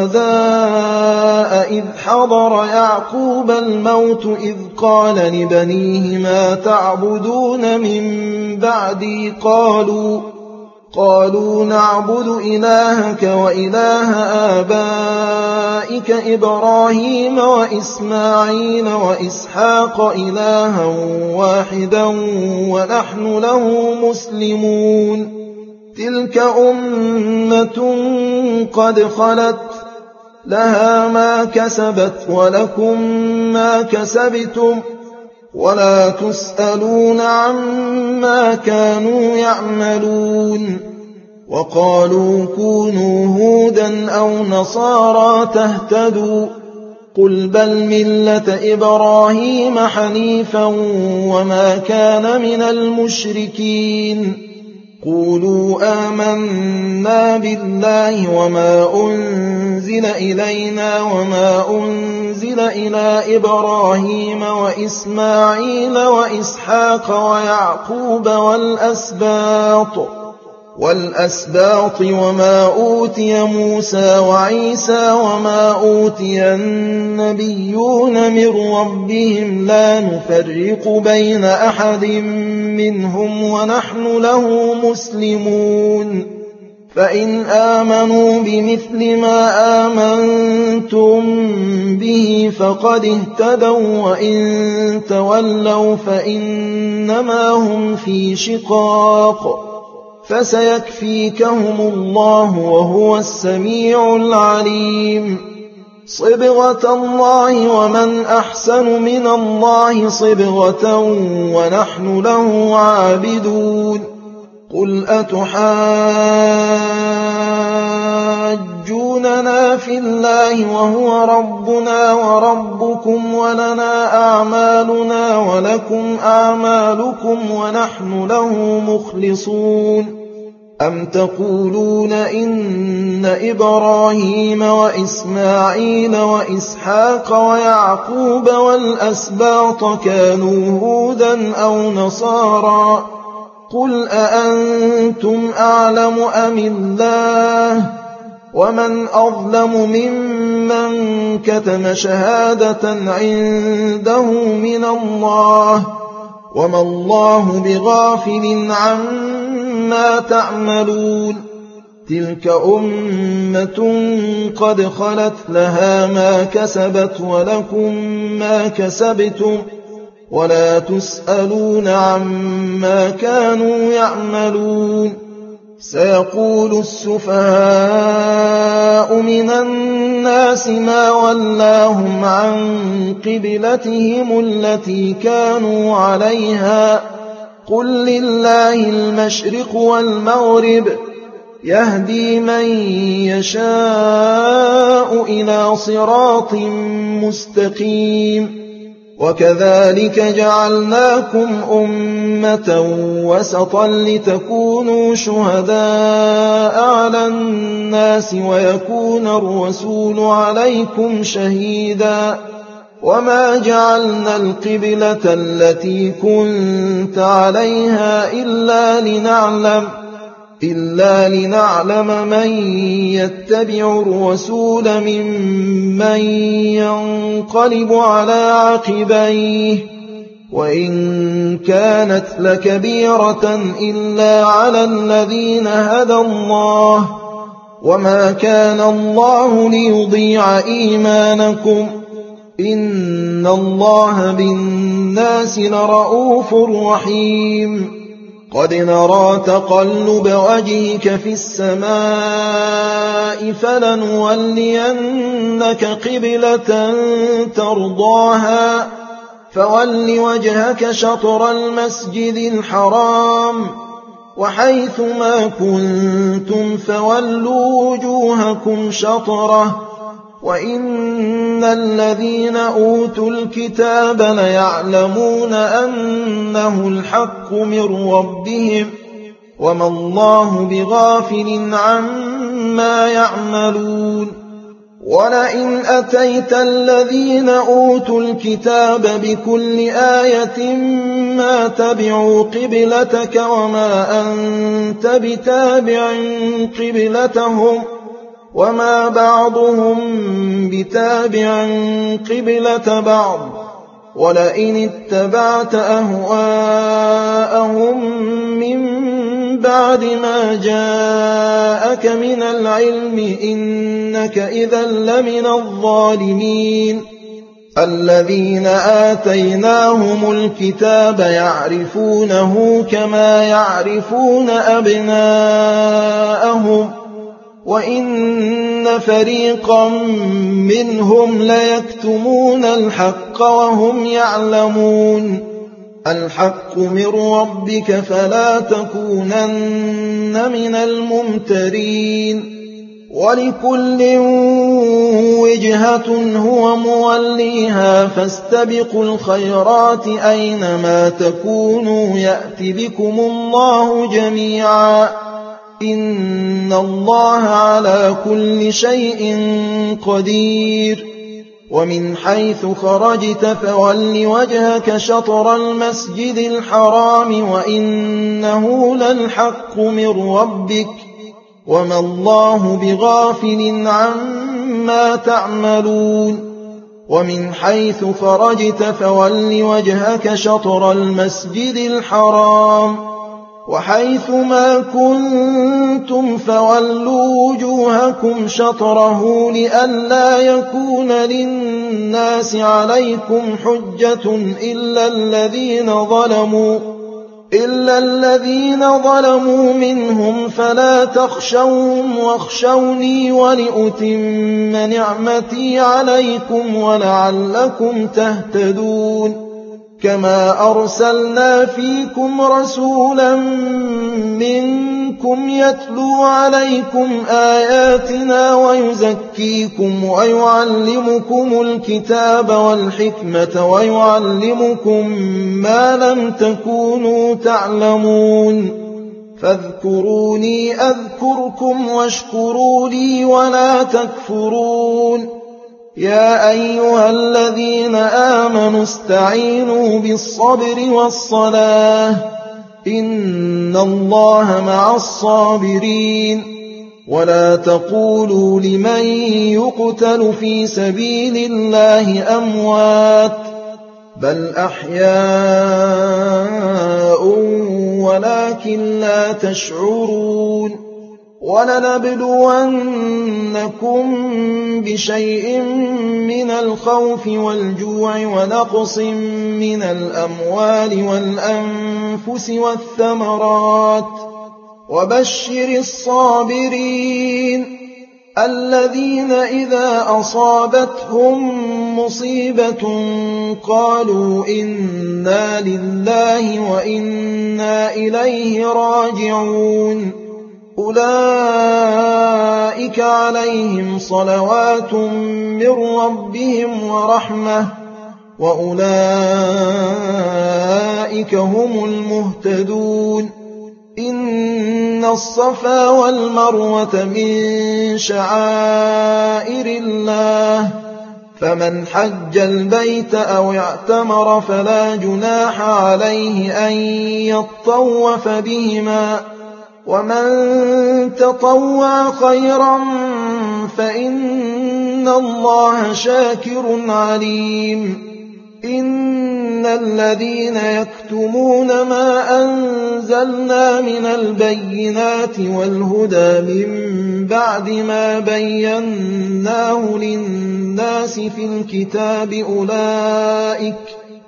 شهداء إذ حضر يعقوب الموت إذ قال لبنيه ما تعبدون من بعدي قالوا قالوا نعبد إلهك وإله آبائك إبراهيم وإسماعيل وإسحاق إلها واحدا ونحن له مسلمون تلك أمة قد خلت لها ما كسبت ولكم ما كسبتم ولا تسألون عما كانوا يعملون وقالوا كونوا هودا أو نصارى تهتدوا قل بل ملة إبراهيم حنيفا وما كان من المشركين قولوا آمنا بالله وما أنزل إلينا وما أنزل إلى إبراهيم وإسماعيل وإسحاق ويعقوب والأسباط والأسباط وما أوتي موسى وعيسى وما أوتي النبيون من ربهم لا نفرق بين أحد منهم ونحن له مسلمون فإن آمنوا بمثل ما آمنتم به فقد اهتدوا وإن تولوا فإنما هم في شقاق فسيكفيكهم الله وهو السميع العليم صبغة الله ومن أحسن من الله صبغة ونحن له عابدون قل أتحاجوننا في الله وهو ربنا وربكم ولنا أعمالنا ولكم أعمالكم ونحن له مخلصون أم تقولون إن إبراهيم وإسماعيل وإسحاق ويعقوب والأسباط كانوا هودا أو نصارى قل أأنتم أعلم أم الله ومن أظلم ممن كتم شهادة عنده من الله وما الله بغافل عما ما تعملون تلك أمة قد خلت لها ما كسبت ولكم ما كسبتم ولا تسألون عما كانوا يعملون سيقول السفهاء من الناس ما ولاهم عن قبلتهم التي كانوا عليها قل لله المشرق والمغرب يهدي من يشاء إلى صراط مستقيم وكذلك جعلناكم أمة وسطا لتكونوا شهداء على الناس ويكون الرسول عليكم شهيدا وما جعلنا القبلة التي كنت عليها إلا لنعلم إلا لنعلم من يتبع الرسول ممن ينقلب على عقبيه وإن كانت لكبيرة إلا على الذين هدى الله وما كان الله ليضيع إيمانكم إن الله بالناس لرؤوف رحيم قد نرى تقلب وجهك في السماء فلنولينك قبلة ترضاها فول وجهك شطر المسجد الحرام وحيث ما كنتم فولوا وجوهكم شطره وإن الذين أوتوا الكتاب ليعلمون أنه الحق من ربهم وما الله بغافل عما يعملون ولئن أتيت الذين أوتوا الكتاب بكل آية ما تبعوا قبلتك وما أنت بتابع قبلتهم وما بعضهم بتابع قبلة بعض ولئن اتبعت أهواءهم من بعد ما جاءك من العلم إنك إذا لمن الظالمين الذين آتيناهم الكتاب يعرفونه كما يعرفون أبناءهم وإن فريقا منهم ليكتمون الحق وهم يعلمون الحق من ربك فلا تكونن من الممترين ولكل وجهة هو موليها فاستبقوا الخيرات أينما تكونوا يأت بكم الله جميعا إن الله على كل شيء قدير ومن حيث خرجت فول وجهك شطر المسجد الحرام وإنه للحق من ربك وما الله بغافل عما تعملون ومن حيث خرجت فول وجهك شطر المسجد الحرام وحيث ما كنتم فولوا وجوهكم شطره لئلا يكون للناس عليكم حجة إلا الذين ظلموا إلا الذين ظلموا منهم فلا تخشوهم واخشوني ولأتم نعمتي عليكم ولعلكم تهتدون كما أرسلنا فيكم رسولا منكم يتلو عليكم آياتنا ويزكيكم ويعلمكم الكتاب والحكمة ويعلمكم ما لم تكونوا تعلمون فاذكروني أذكركم واشكروا لي ولا تكفرون يا أيها الذين آمنوا استعينوا بالصبر والصلاة إن الله مع الصابرين ولا تقولوا لمن يقتل في سبيل الله أموات بل أحياء ولكن لا تشعرون ولنبلونكم بشيء من الخوف والجوع ونقص من الأموال والأنفس والثمرات وبشر الصابرين الذين إذا أصابتهم مصيبة قالوا إنا لله وإنا إليه راجعون أولئك عليهم صلوات من ربهم ورحمة وأولئك هم المهتدون إن الصفا والمروة من شعائر الله فمن حج البيت أو اعتمر فلا جناح عليه أن يطوف بهما ومن تطوع خيرا فإن الله شاكر عليم إن الذين يكتمون ما أنزلنا من البينات والهدى من بعد ما بيناه للناس في الكتاب أولئك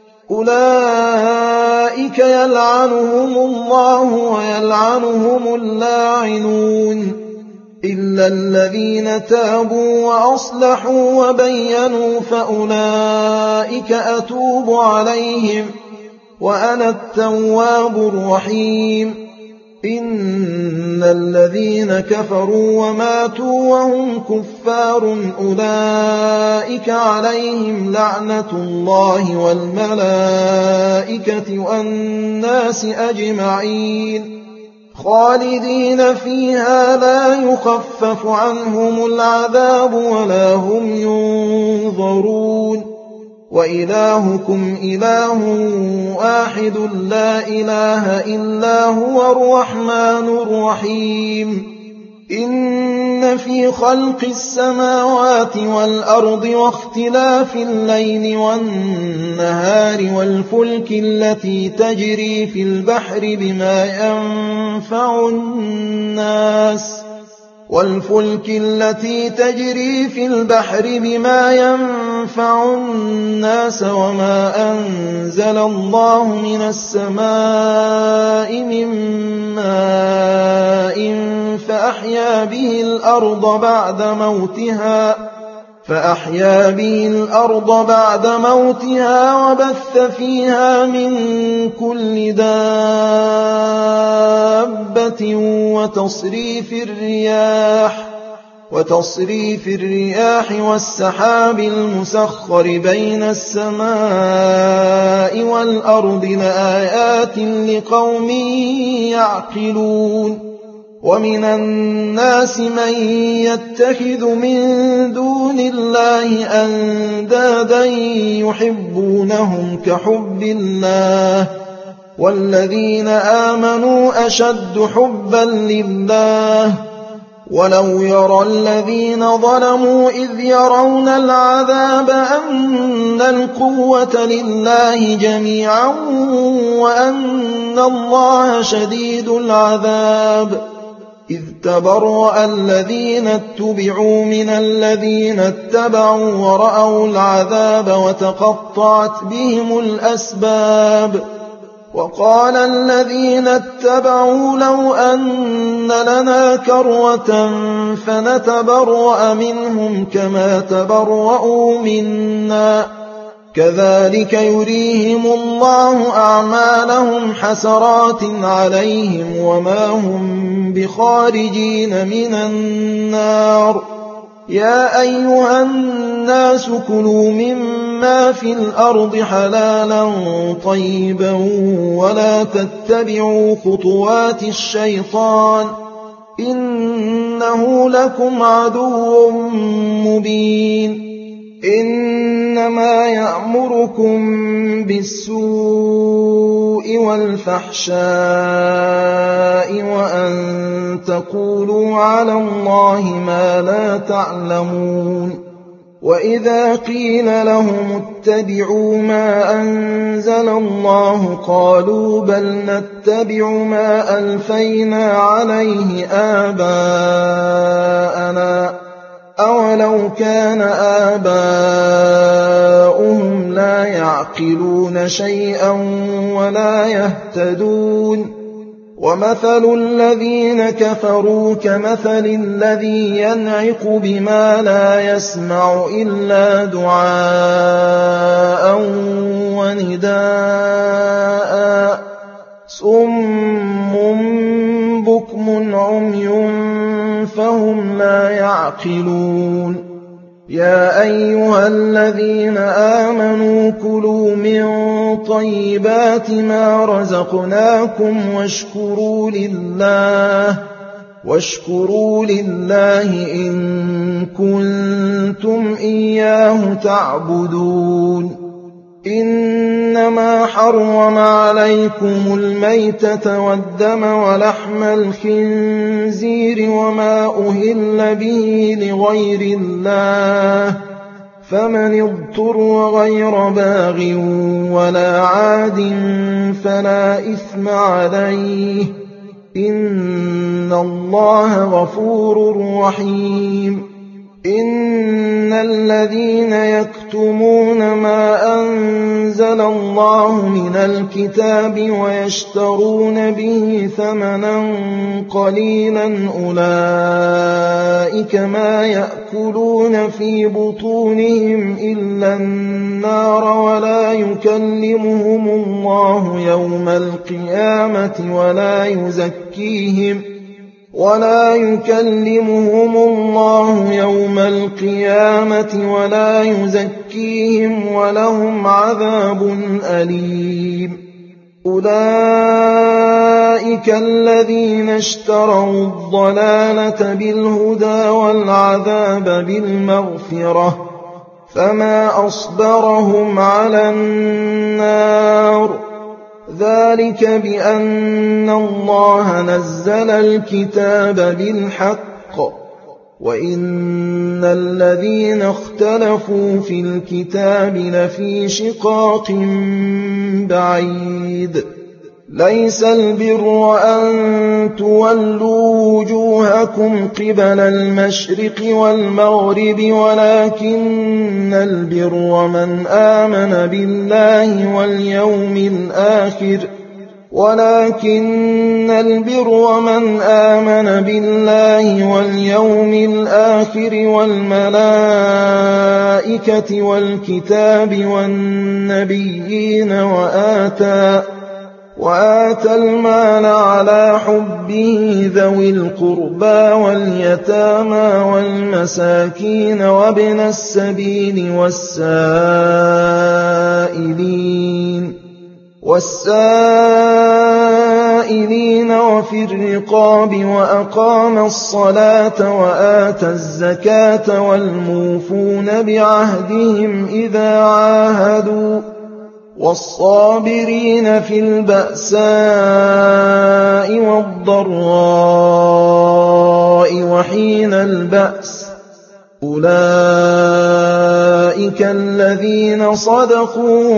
أولئك يلعنهم الله ويلعنهم اللاعنون إلا الذين تابوا وأصلحوا وبينوا فأولئك أتوب عليهم وأنا التواب الرحيم إن الذين كفروا وماتوا وهم كفار أولئك عليهم لعنة الله والملائكة والناس أجمعين خالدين فيها لا يخفف عنهم العذاب ولا هم ينظرون وإلهكم إله واحد لا إله إلا هو الرحمن الرحيم إن في خلق السماوات والأرض واختلاف الليل والنهار والفلك التي تجري في البحر بما ينفع الناس والفلك التي تجري في البحر بما ينفع الناس وما أنزل الله من السماء من ماء فأحيا به الأرض بعد موتها فأحيا به الأرض بعد موتها وبث فيها من كل دابة وتصريف الرياح وتصريف الرياح والسحاب المسخر بين السماء والأرض لآيات لقوم يعقلون ومن الناس من يتخذ من دون الله أندادا يحبونهم كحب الله والذين آمنوا أشد حبا لله ولو يرى الذين ظلموا إذ يرون العذاب أن القوة لله جميعا وأن الله شديد العذاب إذ تبرأ الذين اتبعوا من الذين اتبعوا ورأوا العذاب وتقطعت بهم الأسباب وقال الذين اتبعوا لو أن لنا كرة فنتبرأ منهم كما تبرأوا منا كذلك يريهم الله أعمالهم حسرات عليهم وما هم بخارجين من النار يا أيها الناس كلوا مما في الأرض حلالا طيبا ولا تتبعوا خطوات الشيطان إنه لكم عدو مبين إنما يأمركم بالسوء والفحشاء وأن تقولوا على الله ما لا تعلمون وإذا قيل لهم اتَّبِعُوا مَا أَنزَلَ اللَّهُ قَالُوا بَلْ نَتَّبِعُ مَا أَلْفَيْنَا عَلَيْهِ آبَاءَنَا أَوَلَوْ كَانَ آبَاؤُهُمْ لَا يَعْقِلُونَ شَيْئًا وَلَا يَهْتَدُونَ وَمَثَلُ الَّذِينَ كَفَرُوا كَمَثَلِ الَّذِي يَنْعِقُ بِمَا لَا يَسْمَعُ إِلَّا دُعَاءً وَنِدَاءً صُمٌّ بُكْمٌ عُمْيٌ فَهُمْ لَا يَعْقِلُونَ يَا أَيُّهَا الَّذِينَ آمَنُوا كُلُوا مِن طَيِّبَاتِ مَا رَزَقْنَاكُمْ وَاشْكُرُوا لِلَّهِ وَاشْكُرُوا لِلَّهِ إِن كُنتُمْ إِيَّاهُ تَعْبُدُونَ إِنَّمَا حَرَّمَ عَلَيْكُمُ الْمَيْتَةَ وَالدَّمَ وَلَحْمَ الْخِنزِيرِ وَمَا أُهِلَّ بِهِ لِغَيْرِ اللَّهِ فَمَنِ اضْطُرَّ غَيْرَ بَاغٍ وَلَا عَادٍ فَلَا إِثْمَ عَلَيْهِ إِنَّ اللَّهَ غَفُورٌ رَّحِيمٌ إِنَّ الَّذِينَ يَكْتُمُونَ مَا أَنزَلَ اللَّهُ مِنَ الْكِتَابِ وَيَشْتَرُونَ بِهِ ثَمَنًا قَلِيلًا أُولَٰئِكَ مَا يَأْكُلُونَ فِي بُطُونِهِمْ إِلَّا النَّارَ وَلَا يُكَلِّمُهُمُ اللَّهُ يَوْمَ الْقِيَامَةِ وَلَا يُزَكِّيهِمْ ولا يكلمهم الله يوم القيامة ولا يزكيهم ولهم عذاب أليم أولئك الذين اشتروا الضلالة بالهدى والعذاب بالمغفرة فما أصبرهم على النار ذلك بأن الله نزل الكتاب بالحق وإن الذين اختلفوا في الكتاب لفي شقاق بعيد ليس البر أن تولوا وجوهكم قبل المشرق والمغرب ولكن البر من آمن بالله واليوم الآخر ولكن البر من آمن بالله واليوم الآخر والملائكة والكتاب والنبيين وآتى وآتى المال على حبه ذوي القربى واليتامى والمساكين وابن السبيل والسائلين والسائلين وفي الرقاب وأقام الصلاة وآتى الزكاة والموفون بعهدهم إذا عاهدوا والصابرين في البأساء والضراء وحين البأس أولئك الذين صدقوا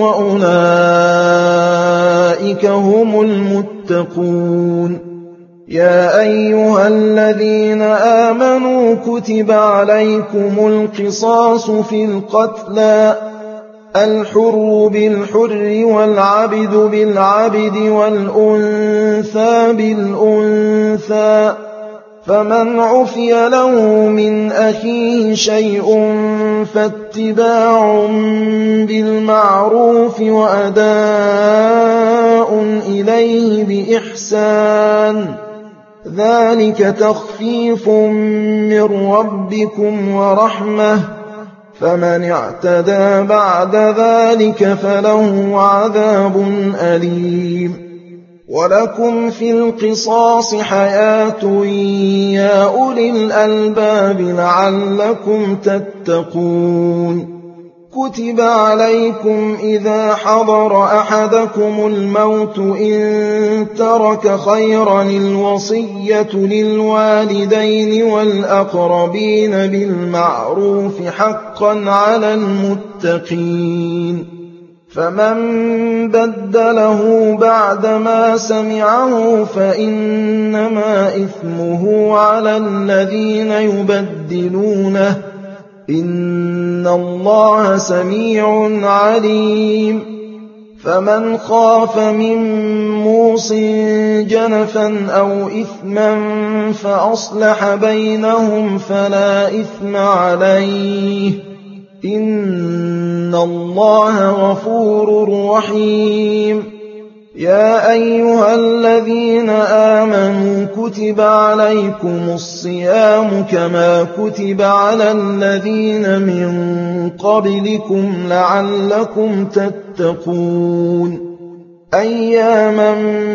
وأولئك هم المتقون يا أيها الذين آمنوا كتب عليكم القصاص في القتلى الحر بالحر والعبد بالعبد والأنثى بالأنثى فمن عفي له من أخيه شيء فاتباع بالمعروف وأداء إليه بإحسان ذلك تخفيف من ربكم ورحمة فمن اعتدى بعد ذلك فله عذاب أليم ولكم في القصاص حياة يا أولي الألباب لعلكم تتقون كتب عليكم إذا حضر أحدكم الموت إن ترك خيرا الوصية للوالدين والأقربين بالمعروف حقا على المتقين فمن بدله بعدما سمعه فإنما إثمه على الذين يبدلونه إن الله سميع عليم فمن خاف من موص جنفا أو إثما فأصلح بينهم فلا إثم عليه إن الله غفور رحيم يا أيها الذين آمنوا كتب عليكم الصيام كما كتب على الذين من قبلكم لعلكم تتقون أياما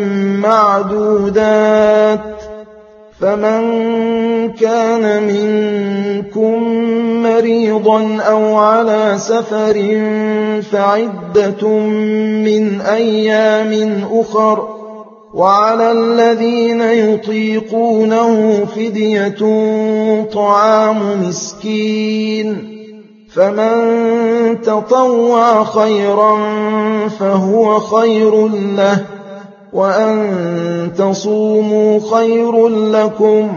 معدودات فمن كان منكم مريضا أو على سفر فعدة من أيام أخر وعلى الذين يطيقونه فدية طعام مسكين فمن تطوع خيرا فهو خير له وأن تصوموا خير لكم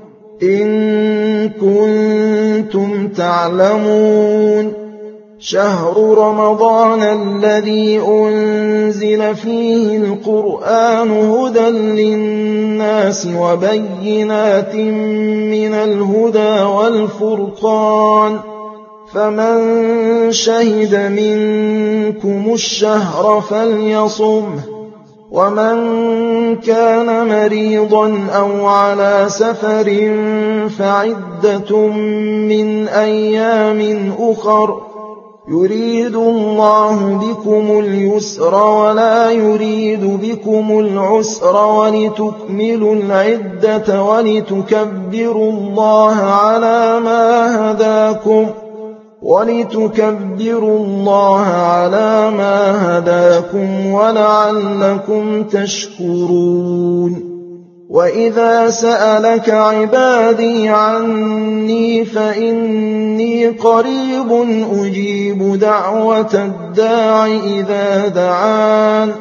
إن كنتم تعلمون شهر رمضان الذي أنزل فيه القرآن هدى للناس وبينات من الهدى والفرقان فمن شهد منكم الشهر فليصمه ومن كان مريضا أو على سفر فعدة من أيام أخر يريد الله بكم اليسر ولا يريد بكم العسر ولتكملوا العدة ولتكبروا الله على ما هداكم ولتكبروا الله على ما هداكم ولعلكم تشكرون وإذا سألك عبادي عني فإني قريب أجيب دعوة الداع إذا دعان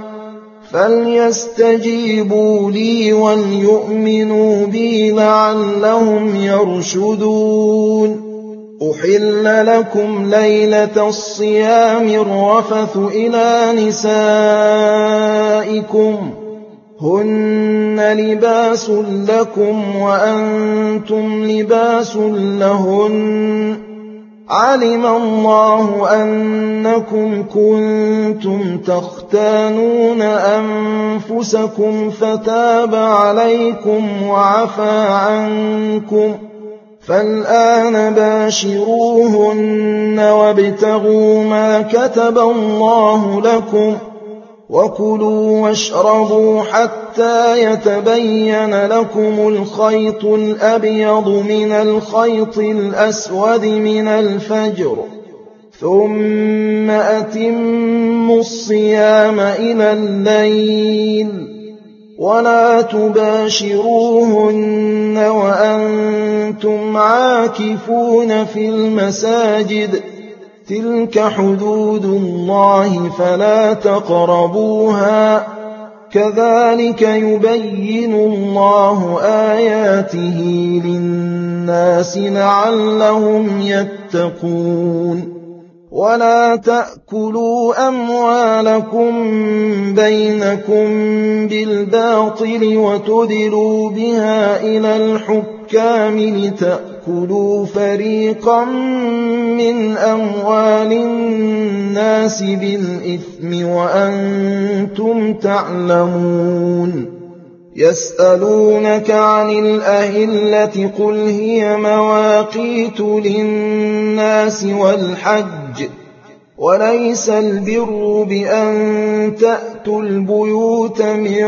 فليستجيبوا لي وليؤمنوا بي لعلهم يرشدون أحل لكم ليلة الصيام الرفث إلى نسائكم هن لباس لكم وأنتم لباس لهن علم الله أنكم كنتم تختانون أنفسكم فتاب عليكم وعفى عنكم فالآن باشروهن وابتغوا ما كتب الله لكم وكلوا واشربوا حتى يتبين لكم الخيط الأبيض من الخيط الأسود من الفجر ثم أتموا الصيام إلى الليل ولا تباشروهن وأنتم عاكفون في المساجد تلك حدود الله فلا تقربوها كذلك يبين الله آياته للناس لعلهم يتقون ولا تأكلوا أموالكم بينكم بالباطل وتدلوا بها إلى الحكام لتأكلوا فريقا من أموال الناس بالإثم وأنتم تعلمون يسألونك عن الأهلة قل هي مواقيت للناس والحج وليس البر بأن تأتوا البيوت من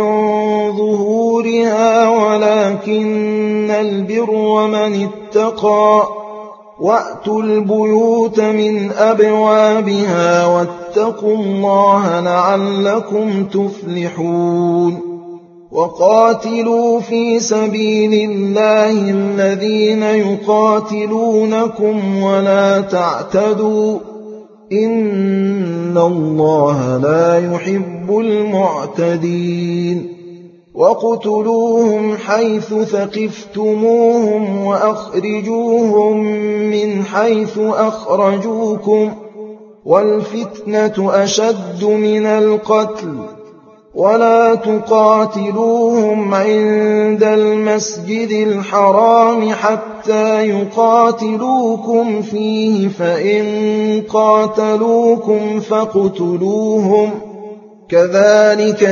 ظهورها ولكن البر من اتقى وَأْتُوا الْبُيُوتَ مِنْ أَبْوَابِهَا وَاتَّقُوا اللَّهَ لَعَلَّكُمْ تُفْلِحُونَ وَقَاتِلُوا فِي سَبِيلِ اللَّهِ الَّذِينَ يُقَاتِلُونَكُمْ وَلَا تَعْتَدُوا إِنَّ اللَّهَ لَا يُحِبُّ الْمُعْتَدِينَ وَاقْتُلُوهُمْ حَيْثُ ثَقِفْتُمُوهُمْ وَأَخْرِجُوهُم مِّنْ حَيْثُ أَخْرَجُوكُمْ وَالْفِتْنَةُ أَشَدُّ مِنَ الْقَتْلِ وَلَا تُقَاتِلُوهُمْ عِندَ الْمَسْجِدِ الْحَرَامِ حَتَّىٰ يُقَاتِلُوكُمْ فِيهِ فَإِن قَاتَلُوكُمْ فَاقْتُلُوهُمْ كَذَٰلِكَ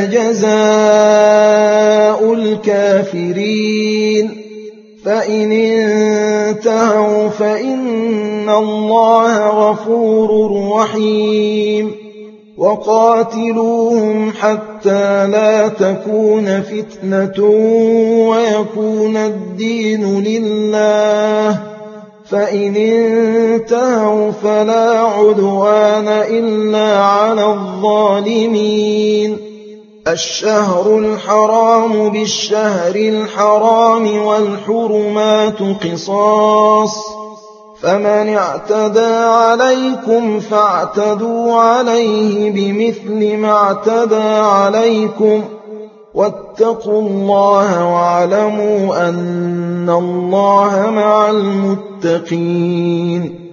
جَزَاءُ الْكَافِرِينَ فَإِنِ انتَهَوْا فَإِنَّ اللَّهَ غَفُورٌ رَّحِيمٌ وَقَاتِلُوهُمْ حَتَّىٰ لَا تَكُونَ فِتْنَةٌ وَيَكُونَ الدِّينُ لِلَّهِ فَإِنِ انتَهَوْا فَلَا عُدْوَانَ إِلَّا عَلَى الظَّالِمِينَ الشَّهْرُ الْحَرَامُ بِالشَّهْرِ الْحَرَامِ وَالْحُرُمَاتُ قِصَاصٌ فَمَنِ اعْتَدَىٰ عَلَيْكُمْ فَاعْتَدُوا عَلَيْهِ بِمِثْلِ مَا اعْتَدَىٰ عَلَيْكُمْ وَاتَّقُوا اللَّهَ وَاعْلَمُوا أَنَّ اللَّهَ مَعَ الْمُتَّقِينَ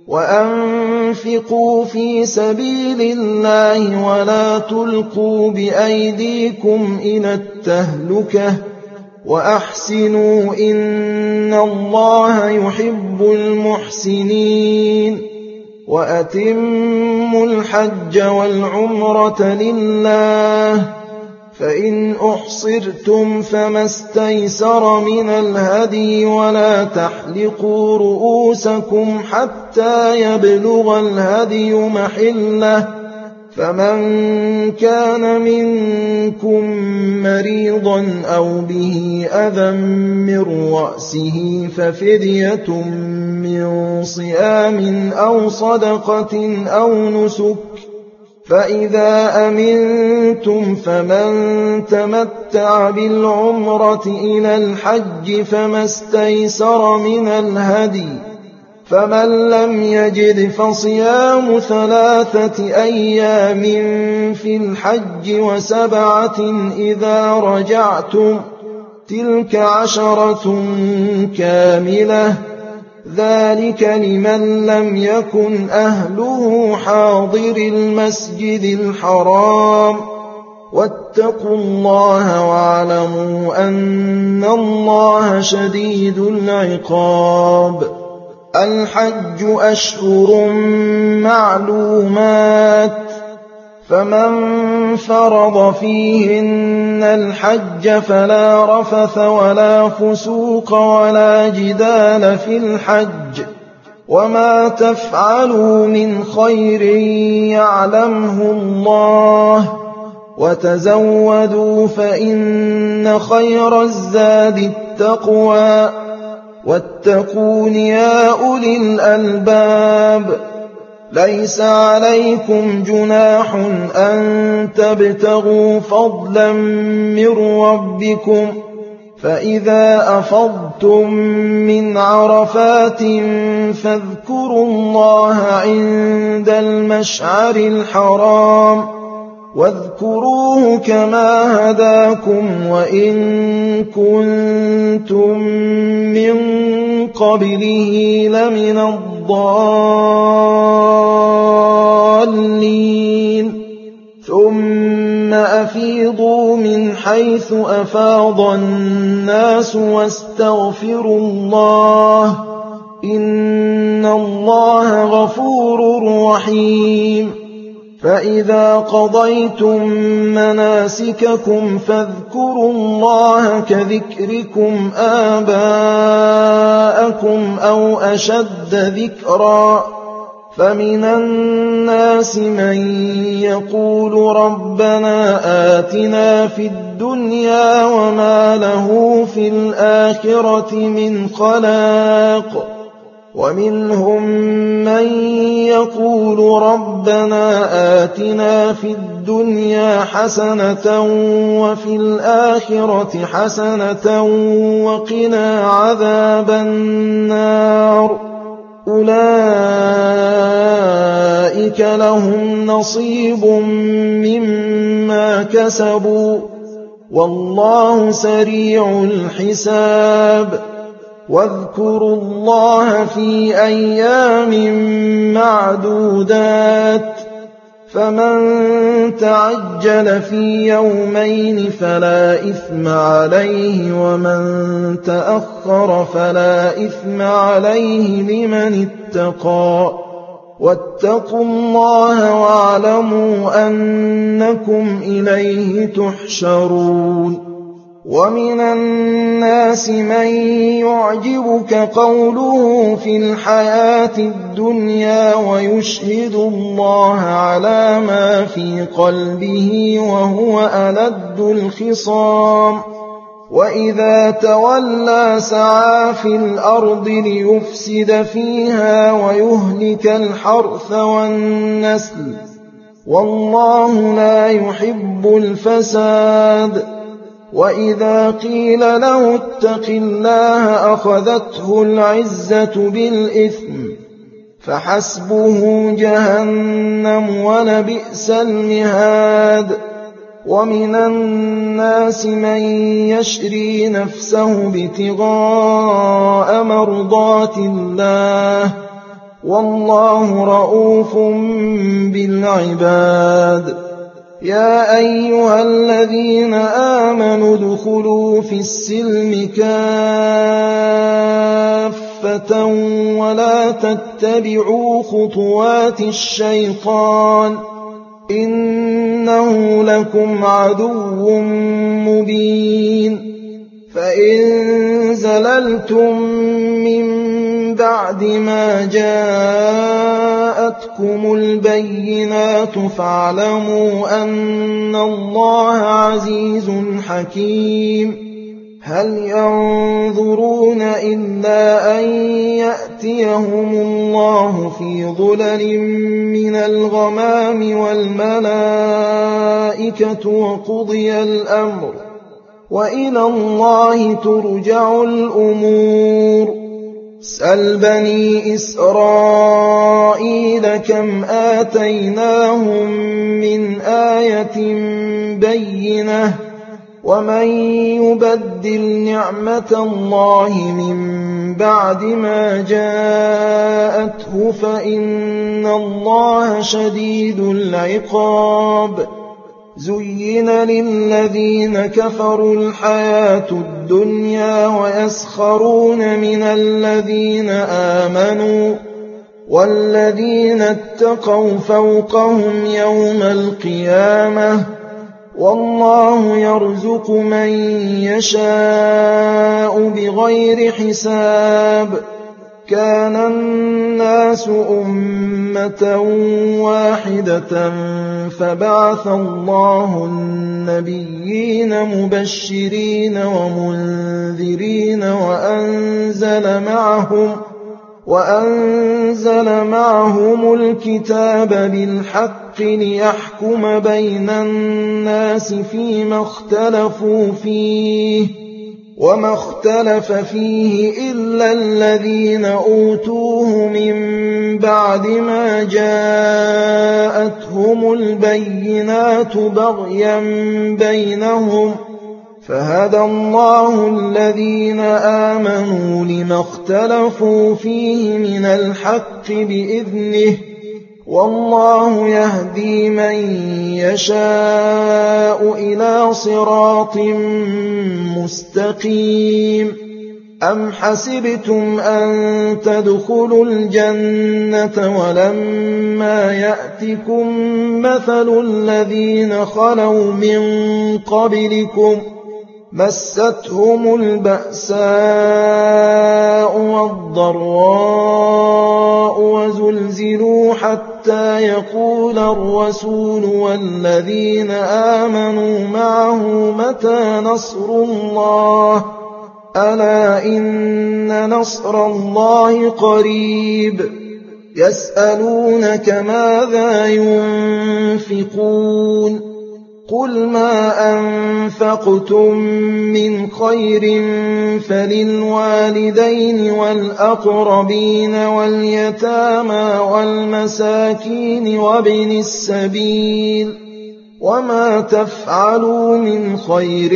وَأَنفِقُوا فِي سَبِيلِ اللَّهِ وَلَا تُلْقُوا بِأَيْدِيكُمْ إِلَى التَّهْلُكَةِ وَأَحْسِنُوا إِنَّ اللَّهَ يُحِبُّ الْمُحْسِنِينَ وَأَتِمُّوا الْحَجَّ وَالْعُمْرَةَ لِلَّهِ فَإِنْ أُحْصِرْتُمْ فَمَا اسْتَيْسَرَ مِنَ الْهَدْيِ وَلَا تَحْلِقُوا رُءُوسَكُمْ حَتَّىٰ يَبْلُغَ الْهَدْيُ مَحِلَّهُ فَمَن كَانَ مِنكُم مَّرِيضًا أَوْ بِهِ أَذًى مِّن رَّأْسِهِ فَفِدْيَةٌ مِّن صِيَامٍ أَوْ صَدَقَةٍ أَوْ نُسُكٍ فَإِذَا أَمِنتُمْ فَمَن تَمَتَّعَ بِالْعُمْرَةِ إِلَى الْحَجِّ فَمَا اسْتَيْسَرَ مِنَ الْهَدْيِ فَمَن لَّمْ يَجِدْ فَصِيَامُ ثَلَاثَةِ أَيَّامٍ فِي الْحَجِّ وَسَبْعَةٍ إِذَا رَجَعْتُمْ تِلْكَ عَشَرَةٌ كَامِلَةٌ ذَٰلِكَ لِمَن لَّمْ يَكُنْ أَهْلُهُ حَاضِرِي الْمَسْجِدِ الْحَرَامِ وَاتَّقُوا اللَّهَ وَاعْلَمُوا أَنَّ اللَّهَ شَدِيدُ الْعِقَابِ الْحَجُّ أَشْهُرٌ مَّعْلُومَاتٌ فَمَن فَرَضَ فِيهِنَّ الْحَجَّ فَلَا رَفَثَ وَلَا فُسُوقَ وَلَا جِدَالَ فِي الْحَجِّ وَمَا تَفْعَلُوا مِنْ خَيْرٍ يَعْلَمْهُ اللَّهُ وَتَزَوَّدُوا فَإِنَّ خَيْرَ الزَّادِ التَّقْوَىٰ وَاتَّقُونِ يَا أُولِي الْأَلْبَابِ لَيْسَ عَلَيْكُمْ جُنَاحٌ أَن تَبْتَغُوا فَضْلًا مِّن رَّبِّكُمْ فَإِذَا أَفَضْتُم مِّنْ عَرَفَاتٍ فاذكروا الله عند المشعر الحرام واذكروه كما هداكم وإن كنتم من قبله لمن الضالين ثم أفيضوا من حيث أفاض الناس واستغفروا الله إن الله غفور رحيم فإذا قضيتم مناسككم فاذكروا الله كذكركم آباءكم أو أشد ذكرا فمن الناس من يقول ربنا آتنا في الدنيا وما له في الآخرة من خلاق ومنهم من يقول ربنا آتنا في الدنيا حسنة وفي الآخرة حسنة وقنا عذاب النار أولئك لهم نصيب مما كسبوا والله سريع الحساب واذكروا الله في أيام معدودات فمن تعجل في يومين فلا إثم عليه ومن تأخر فلا إثم عليه لمن اتقى واتقوا الله واعلموا أنكم إليه تحشرون ومن الناس من يعجبك قوله في الحياة الدنيا ويشهد الله على ما في قلبه وهو ألد الخصام وإذا تولى سعى في الأرض ليفسد فيها ويهلك الحرث والنسل والله لا يحب الفساد وإذا قيل له اتق الله أخذته العزة بالإثم فحسبه جهنم ولبئس المهاد ومن الناس من يشري نفسه ابتغاء مرضات الله والله رؤوف بالعباد يا أيها الذين آمنوا ادخلوا في السلم كافة ولا تتبعوا خطوات الشيطان إنه لكم عدو مبين فإن زللتم من بعد ما جاءتكم البينات فاعلموا أن الله عزيز حكيم هل ينظرون إلا أن يأتيهم الله في ظلل من الغمام والملائكة وقضي الأمر وإلى الله ترجع الأمور سل بني إسرائيل كم آتيناهم من آية بينة ومن يبدل نعمة الله من بعد ما جاءته فإن الله شديد العقاب زين للذين كفروا الحياة الدنيا ويسخرون من الذين آمنوا والذين اتقوا فوقهم يوم القيامة والله يرزق من يشاء بغير حساب كان الناس أمة واحدة فبعث الله النبيين مبشرين ومنذرين وأنزل معهم وأنزل معهم الكتاب بالحق ليحكم بين الناس فيما اختلفوا فيه وما اختلف فيه إلا الذين أوتوه من بعد ما جاءتهم البينات بغيا بينهم فهدى الله الذين آمنوا لما اختلفوا فيه من الحق بإذنه والله يهدي من يشاء إلى صراط مستقيم أم حسبتم أن تدخلوا الجنة ولما يأتكم مثل الذين خلوا من قبلكم مستهم البأساء والضراء وزلزلوا حتى يقول الرسول والذين آمنوا معه متى نصر الله ألا إن نصر الله قريب يسألونك ماذا ينفقون قل ما أنفقتم من خير فللوالدين والأقربين واليتامى والمساكين وابن السبيل وما تفعلوا من خير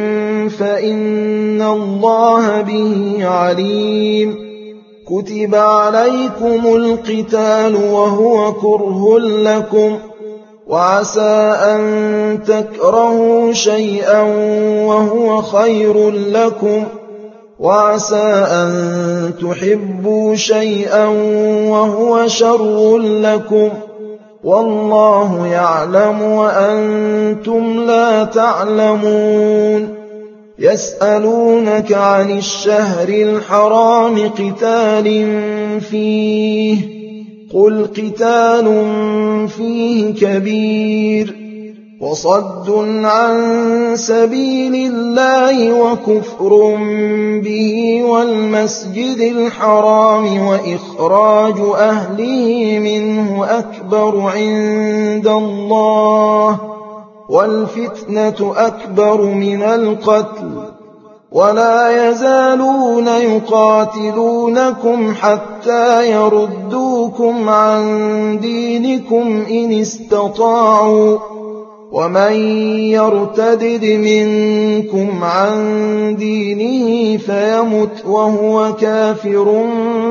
فإن الله به عليم كتب عليكم القتال وهو كره لكم وعسى أن تكرهوا شيئا وهو خير لكم وعسى أن تحبوا شيئا وهو شر لكم والله يعلم وأنتم لا تعلمون يسألونك عن الشهر الحرام قتال فيه قل قتال فيه كبير وصد عن سبيل الله وكفر به والمسجد الحرام وإخراج أهله منه أكبر عند الله والفتنة أكبر من القتل ولا يزالون يقاتلونكم حتى يردوكم عن دينكم إن استطاعوا ومن يرتدد منكم عن دينه فيمت وهو كافر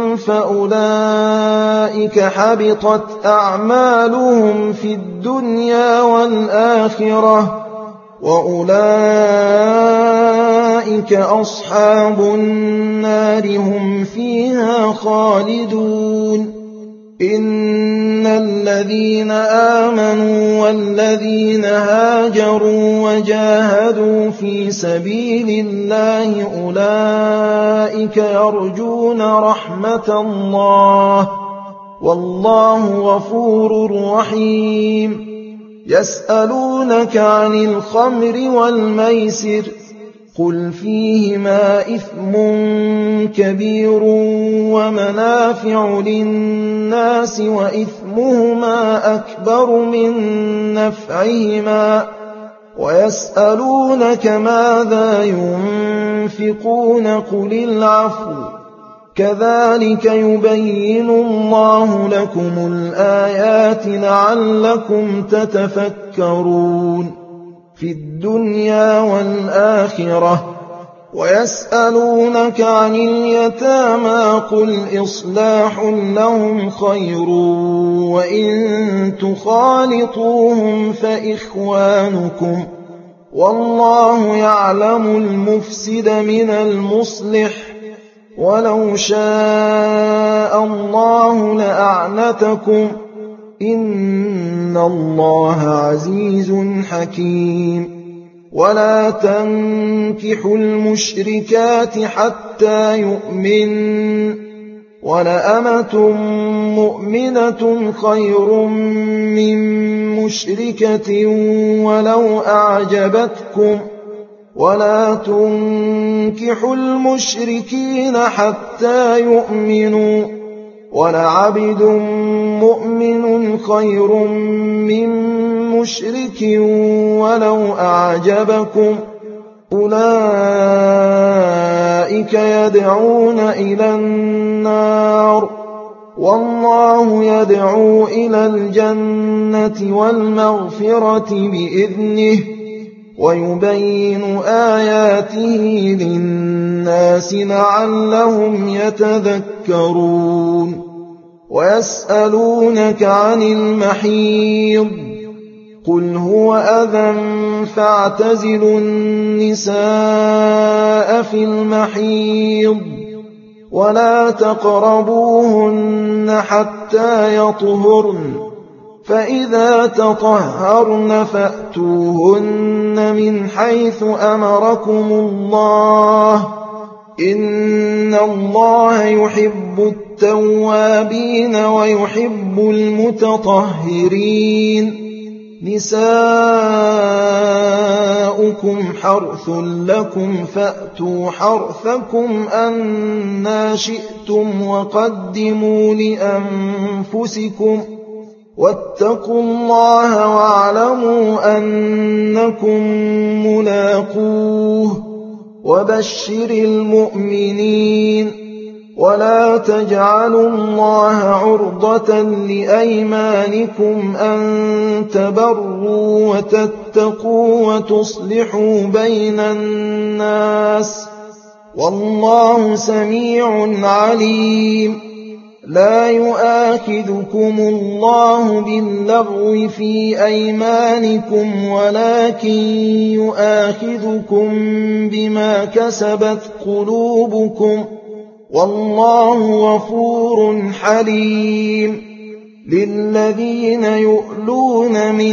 فأولئك حبطت أعمالهم في الدنيا والآخرة وأولئك أصحاب النار هم فيها خالدون إن الذين آمنوا والذين هاجروا وجاهدوا في سبيل الله أولئك يرجون رحمة الله والله غفور رحيم يسألونك عن الخمر والميسر قل فيهما إثم كبير ومنافع للناس وإثمهما أكبر من نفعهما ويسألونك ماذا ينفقون قل العفو كذلك يبين الله لكم الآيات لعلكم تتفكرون في الدنيا والآخرة ويسألونك عن اليتامى قل إصلاح لهم خير وإن تخالطوهم فإخوانكم والله يعلم المفسد من المصلح ولو شاء الله لأعنتكم إن الله عزيز حكيم ولا تنكحوا المشركات حتى يؤمن ولأمة مؤمنة خير من مشركة ولو أعجبتكم ولا تنكحوا المشركين حتى يؤمنوا ولعبد مؤمن خير من مشرك ولو أعجبكم أولئك يدعون إلى النار والله يدعو إلى الجنة والمغفرة بإذنه ويبين آياته للناس لعلهم يتذكرون ويسألونك عن المحيض قل هو أذى فاعتزلوا النساء في المحيض ولا تقربوهن حتى يطهرن فإذا تطهرن فأتوهن من حيث أمركم الله إن الله يحب التوابين ويحب المتطهرين نساؤكم حرث لكم فأتوا حرثكم أنى شئتم وقدموا لأنفسكم واتقوا الله واعلموا أنكم ملاقوه وبشر المؤمنين ولا تجعلوا الله عرضة لأيمانكم أن تبروا وتتقوا وتصلحوا بين الناس والله سميع عليم. لا يؤاخذكم الله باللغو في أيمانكم ولكن يؤاخذكم بما كسبت قلوبكم والله غفور حليم. للذين يؤلون من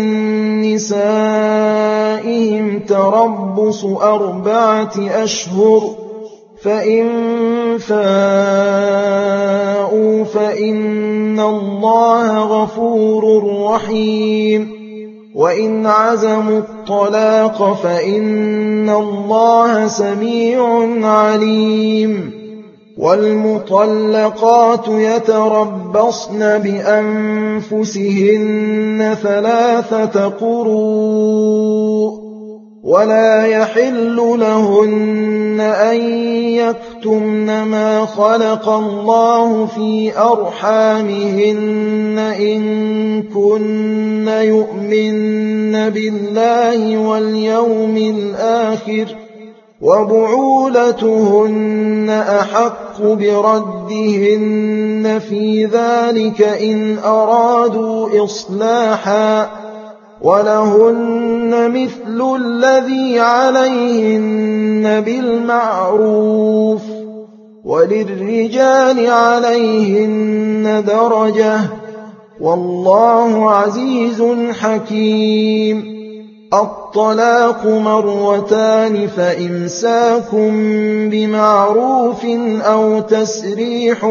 نسائهم تربص أربعة أشهر فإن فاءوا فإن الله غفور رحيم. وإن عزموا الطلاق فإن الله سميع عليم. والمطلقات يتربصن بأنفسهن ثلاثة قروء ولا يحل لهن أن يكتمن ما خلق الله في أرحامهن إن كن يؤمن بالله واليوم الآخر وبعولتهن أحق بردهن في ذلك إن أرادوا إصلاحا ولهن مثل الذي عليهن بالمعروف وللرجال عليهن درجة والله عزيز حكيم. الطلاق مرتان فإمساك بمعروف أو تسريح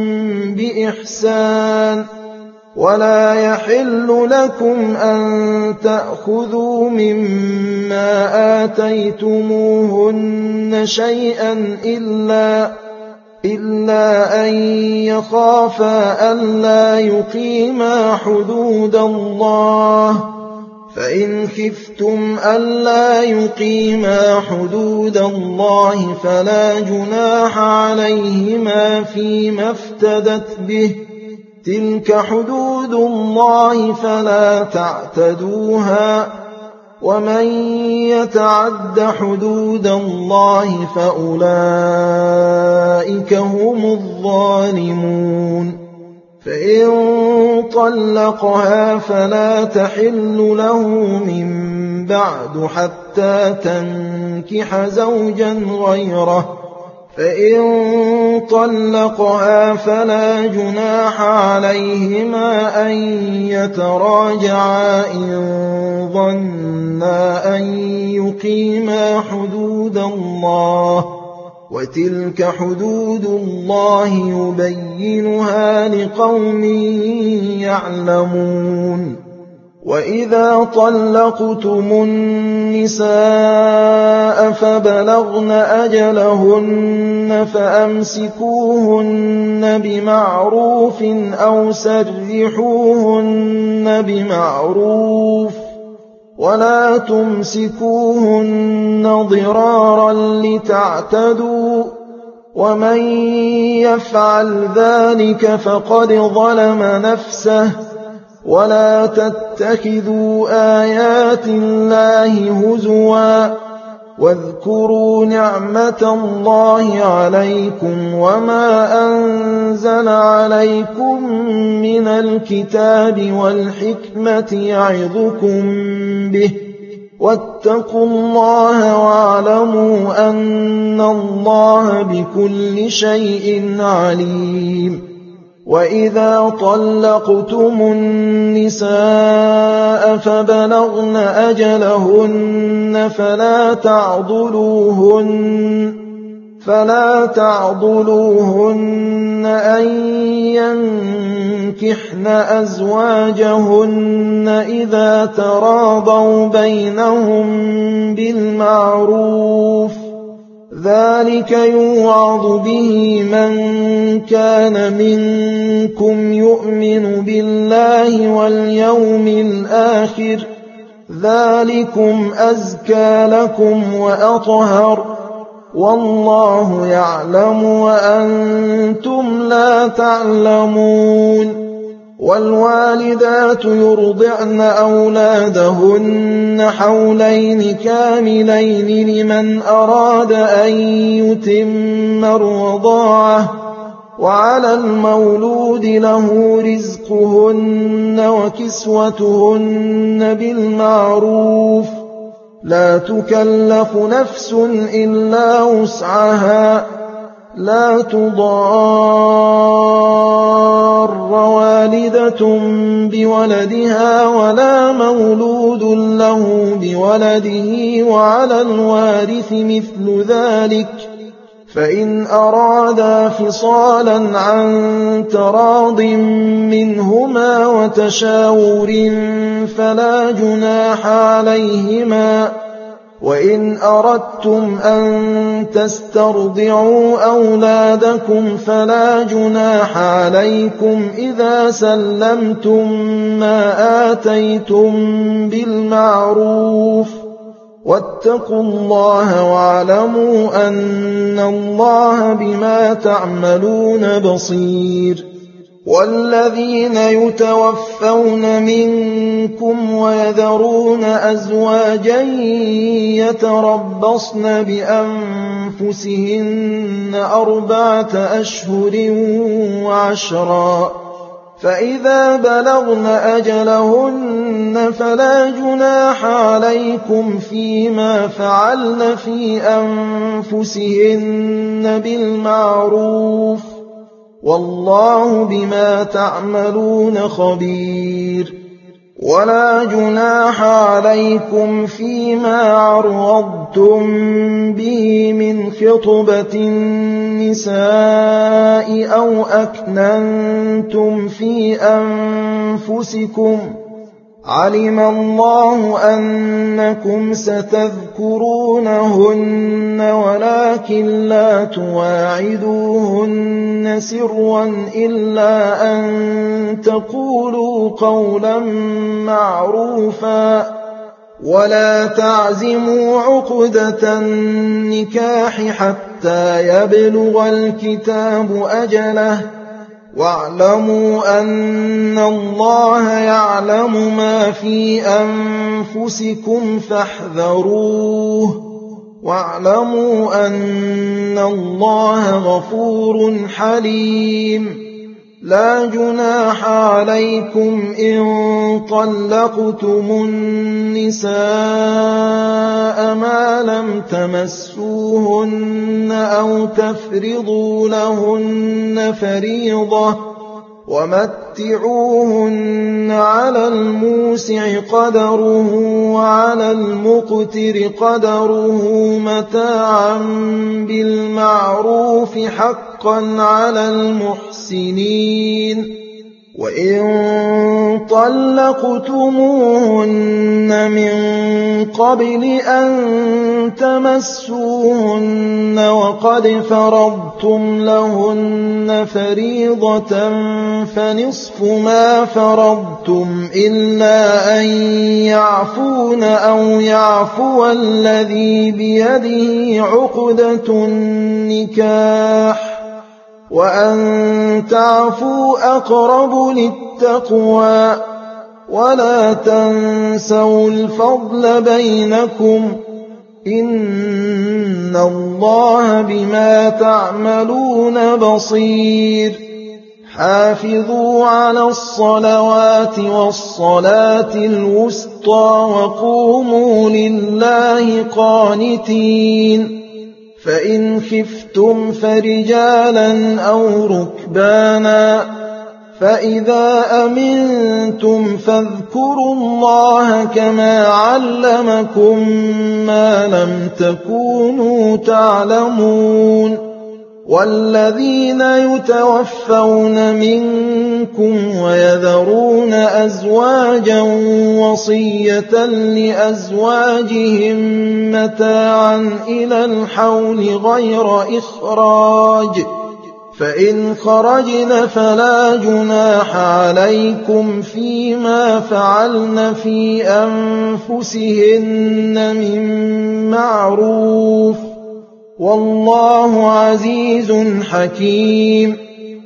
بإحسان ولا يحل لكم أن تأخذوا مما آتيتموهن شيئا إلا إلا أن يخافا ألا يقيما حدود الله فإن خفتم ألا يقيما حدود الله فلا جناح عليهما فيما افتدت به تلك حدود الله فلا تعتدوها ومن يتعد حدود الله فأولئك هم الظالمون. فإن طلقها فلا تحل له من بعد حتى تنكح زوجا غيره فإن طلقها فلا جناح عليهما أن يتراجعا إن ظنا أن يقيما حدود الله وتلك حدود الله يبينها لقوم يعلمون. وإذا طلقتم النساء فبلغن أجلهن فأمسكوهن بمعروف أو سرحوهن بمعروف ولا تمسكوهن ضرارا لتعتدوا ومن يفعل ذلك فقد ظلم نفسه ولا تتخذوا آيات الله هزوا واذكروا نعمة الله عليكم وما أنزل عليكم من الكتاب والحكمة يعظكم به واتقوا الله واعلموا أن الله بكل شيء عليم. وإذا طلقتم النساء فبلغن أجلهن فلا تعضلوهن فلا تعضلوهن أن ينكحن أزواجهن إذا تراضوا بينهم بالمعروف، ذلك يوعظ به من كان منكم يؤمن بالله واليوم الآخر، ذلكم أزكى لكم وأطهر، والله يعلم وأنتم لا تعلمون. والوالدات يرضعن أولادهن حولين كاملين لمن أراد أن يتم الرضاعة، وعلى المولود له رزقهن وكسوتهن بالمعروف، لا تكلف نفس إلا وسعها، لا تضار والدة بولدها ولا مولود له بولده، وعلى الوارث مثل ذلك، فإن أرادا فصالا عن تراض منهما وتشاور فلا جناح عليهما. وإن أردتم أن تسترضعوا أولادكم فلا جناح عليكم إذا سلمتم ما آتيتم بالمعروف، واتقوا الله واعلموا أن الله بما تعملون بصير. والذين يتوفون منكم ويذرون أزواجا يتربصن بأنفسهن أربعة أشهر وعشرا، فإذا بلغن أجلهن فلا جناح عليكم فيما فعلن في أنفسهن بالمعروف، والله بما تعملون خبير. ولا جناح عليكم فيما عرضتم به من خطبة النساء أو أكننتم في أنفسكم، علم الله أنكم ستذكرونهن ولكن لا تواعدوهن سرا إلا أن تقولوا قولا معروفا، ولا تعزموا عقدة النكاح حتى يبلغ الكتاب أجله، واعلموا أن الله يعلم ما في أنفسكم فاحذروه، واعلموا أن الله غفور حليم. لا جناح عليكم إن طلقتم النساء ما لم تمسوهن أو تفرضوا لهن فريضة، ومتعوهن على الموسع قدره وعلى المقتر قدره متاعا بالمعروف حقا على المحسنين. وإن طلقتموهن من قبل أن تمسوهن وقد فرضتم لهن فريضة فنصف ما فرضتم إلا أن يعفون أو يعفو الذي بيده عقدة النكاح، وأن تعفوا أقرب للتقوى، ولا تنسوا الفضل بينكم، إن الله بما تعملون بصير. حافظوا على الصلوات والصلاة الوسطى وقوموا لله قانتين. فإن خفتم فرجالا أو ركبانا فإذا أمنتم فاذكروا الله كما علمكم ما لم تكونوا تعلمون والذين يتوفون منكم ويذرون أزواجا وصية لأزواجهم متاعا إلى الحول غير إخراج فإن خرجن فلا جناح عليكم فيما فعلن في أنفسهن من معروف والله عزيز حكيم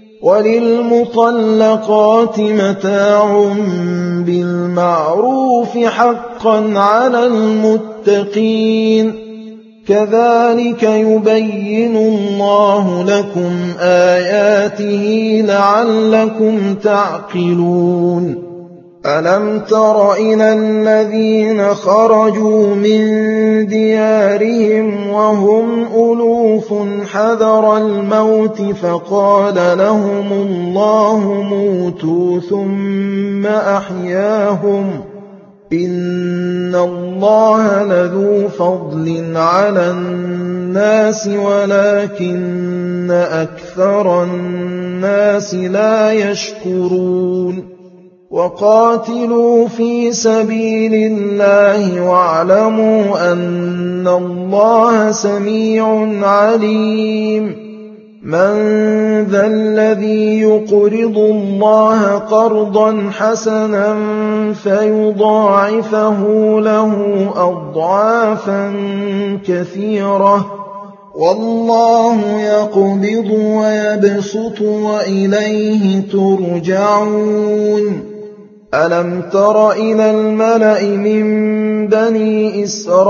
وللمطلقات متاع بالمعروف حقا على المتقين كذلك يبين الله لكم آياته لعلكم تعقلون ألم تر إلى الذين خرجوا من ديارهم وهم ألوف حذر الموت فقال لهم الله موتوا ثم أحياهم إن الله لذو فضل على الناس ولكن أكثر الناس لا يشكرون وقاتلوا في سبيل الله واعلموا أن الله سميع عليم من ذا الذي يقرض الله قرضا حسنا فيضاعفه له أضعافا كثيرة والله يقبض ويبسط وإليه ترجعون ألم تر إلى الملأ من بني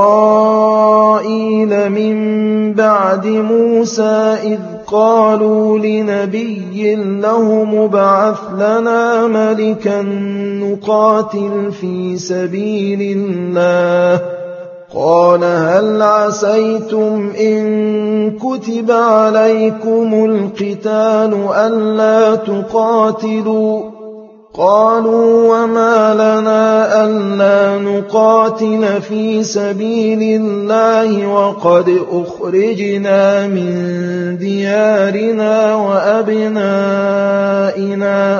إسرائيل من بعد موسى إذ قالوا لنبي له مبعث لنا ملكا نقاتل في سبيل الله قال هل عسيتم إن كتب عليكم القتال ألا تقاتلوا قالوا وما لنا ألا نقاتل في سبيل الله وقد أخرجنا من ديارنا وأبنائنا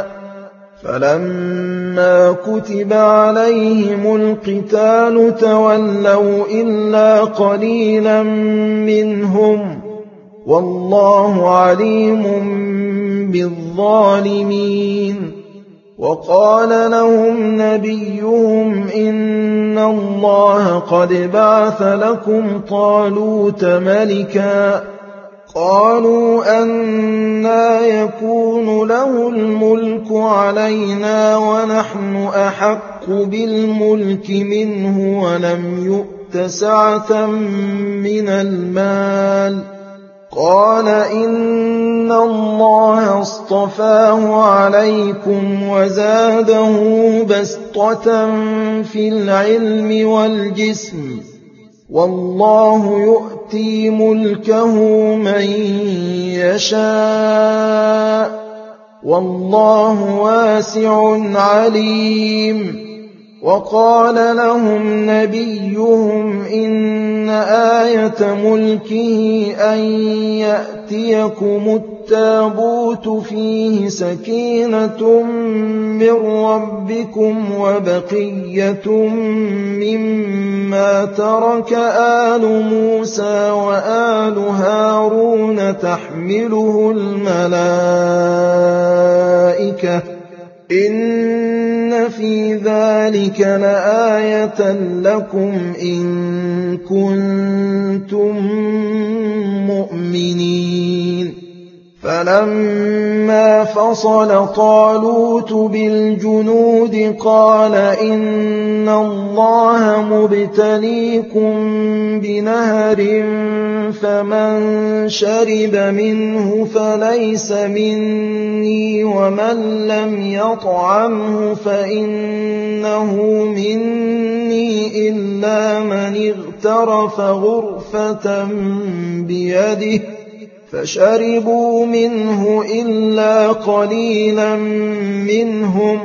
فلما كتب عليهم القتال تولوا إلا قليلا منهم والله عليم بالظالمين وقال لهم نبيهم إن الله قد بعث لكم طالوت ملكا قالوا أنى يكون له الملك علينا ونحن أحق بالملك منه ولم يؤت سعة من المال قال إن الله اصطفاه عليكم وزاده بسطة في العلم والجسم والله يؤتي ملكه من يشاء والله واسع عليم وقال لهم نبيهم إن آية ملكه أن يأتيكم التابوت فيه سكينة من ربكم وبقية مما ترك آل موسى وآل هارون تحمله الملائكة إن في ذلك لآية لكم إن كنتم مؤمنين فلما فصل طالوت بالجنود قال إن الله مبتليكم بنهر فمن شرب منه فليس مني ومن لم يطعمه فإنه مني إلا من اغترف غرفة بيده فشربوا منه إلا قليلا منهم.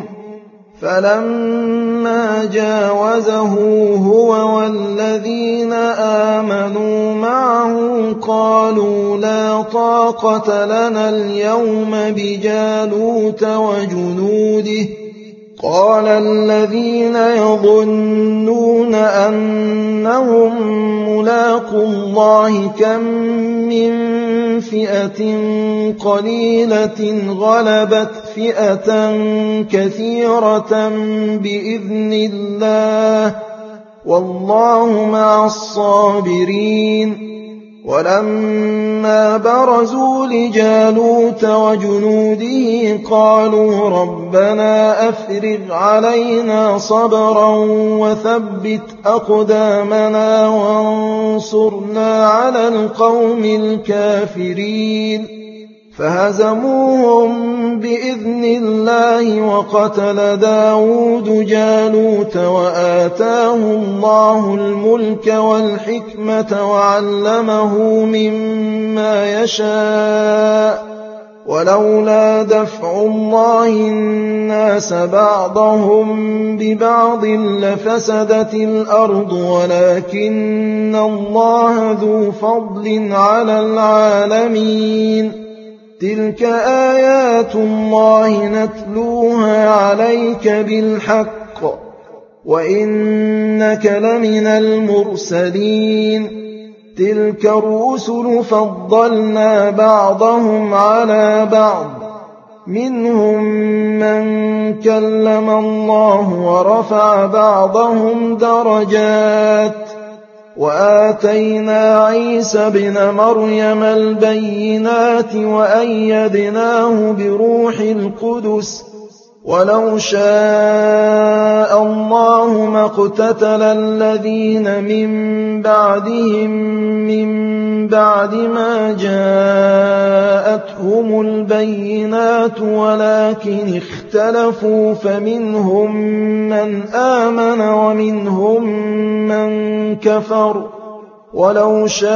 فلما جاوزه هو والذين آمنوا معه قالوا لا طاقة لنا اليوم بجالوت وجنوده. قال الذين يظنون أنهم ملاقو الله كم من فئة قليلة غلبت فئة كثيرة بإذن الله والله مع الصابرين. ولما برزوا لجالوت وجنوده قالوا ربنا أفرغ علينا صبرا وثبت أقدامنا وانصرنا على القوم الكافرين. فهزموهم بإذن الله وقتل داود جالوت وآتاه الله الملك والحكمة وعلمه مما يشاء. ولولا دفع الله الناس بعضهم ببعض لفسدت الأرض ولكن الله ذو فضل على العالمين. تلك آيات الله نتلوها عليك بالحق وإنك لمن المرسلين. تلك الرسل فضلنا بعضهم على بعض منهم من كلم الله ورفع بعضهم درجات. وآتينا عيسى ابن مريم البينات وأيدناه بروح القدس. ولو شاء الله ما اقتتل الذين من بعدهم من بعد ما جاءتهم البينات ولكن اختلفوا فمنهم من آمن ومنهم من كفر. ولو شاء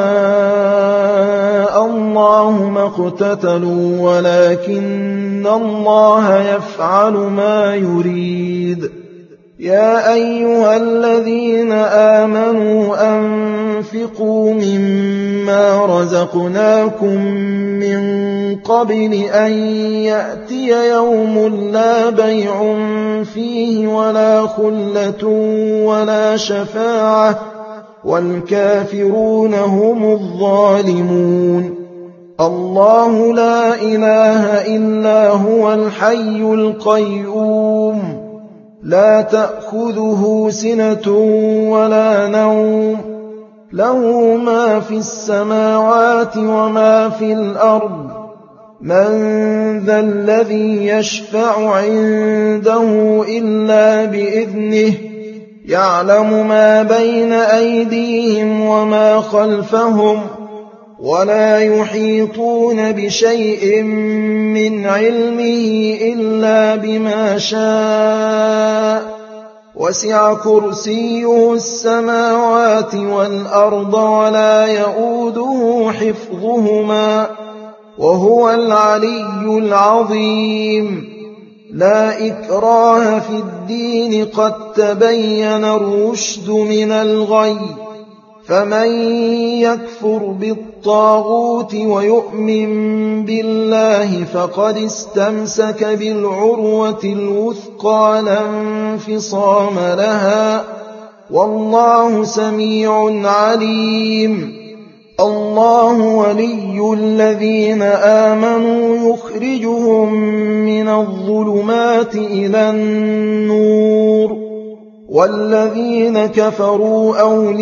الله ما اقتتلوا ولكن الله يفعل ما يريد. يا أيها الذين آمنوا أنفقوا مما رزقناكم من قبل أن يأتي يوم لا بيع فيه ولا خلة ولا شفاعة والكافرون هم الظالمون. الله لا إله إلا هو الحي القيوم لا تأخذه سنة ولا نوم له ما في السماوات وما في الأرض. من ذا الذي يشفع عنده إلا بإذنه يعلم ما بين أيديهم وما خلفهم ولا يحيطون بشيء من علمه إلا بما شاء. وسع كرسيه السماوات والأرض ولا يؤوده حفظهما وهو العلي العظيم. لا إكراه في الدين قد تبين الرشد من الغي. فمن يكفر بالطاغوت ويؤمن بالله فقد استمسك بالعروة الوثقى لا انفصام لها والله سميع عليم. الله ولي الذين آمنوا يخرجهم من الظلمات إلى النور والذين كفروا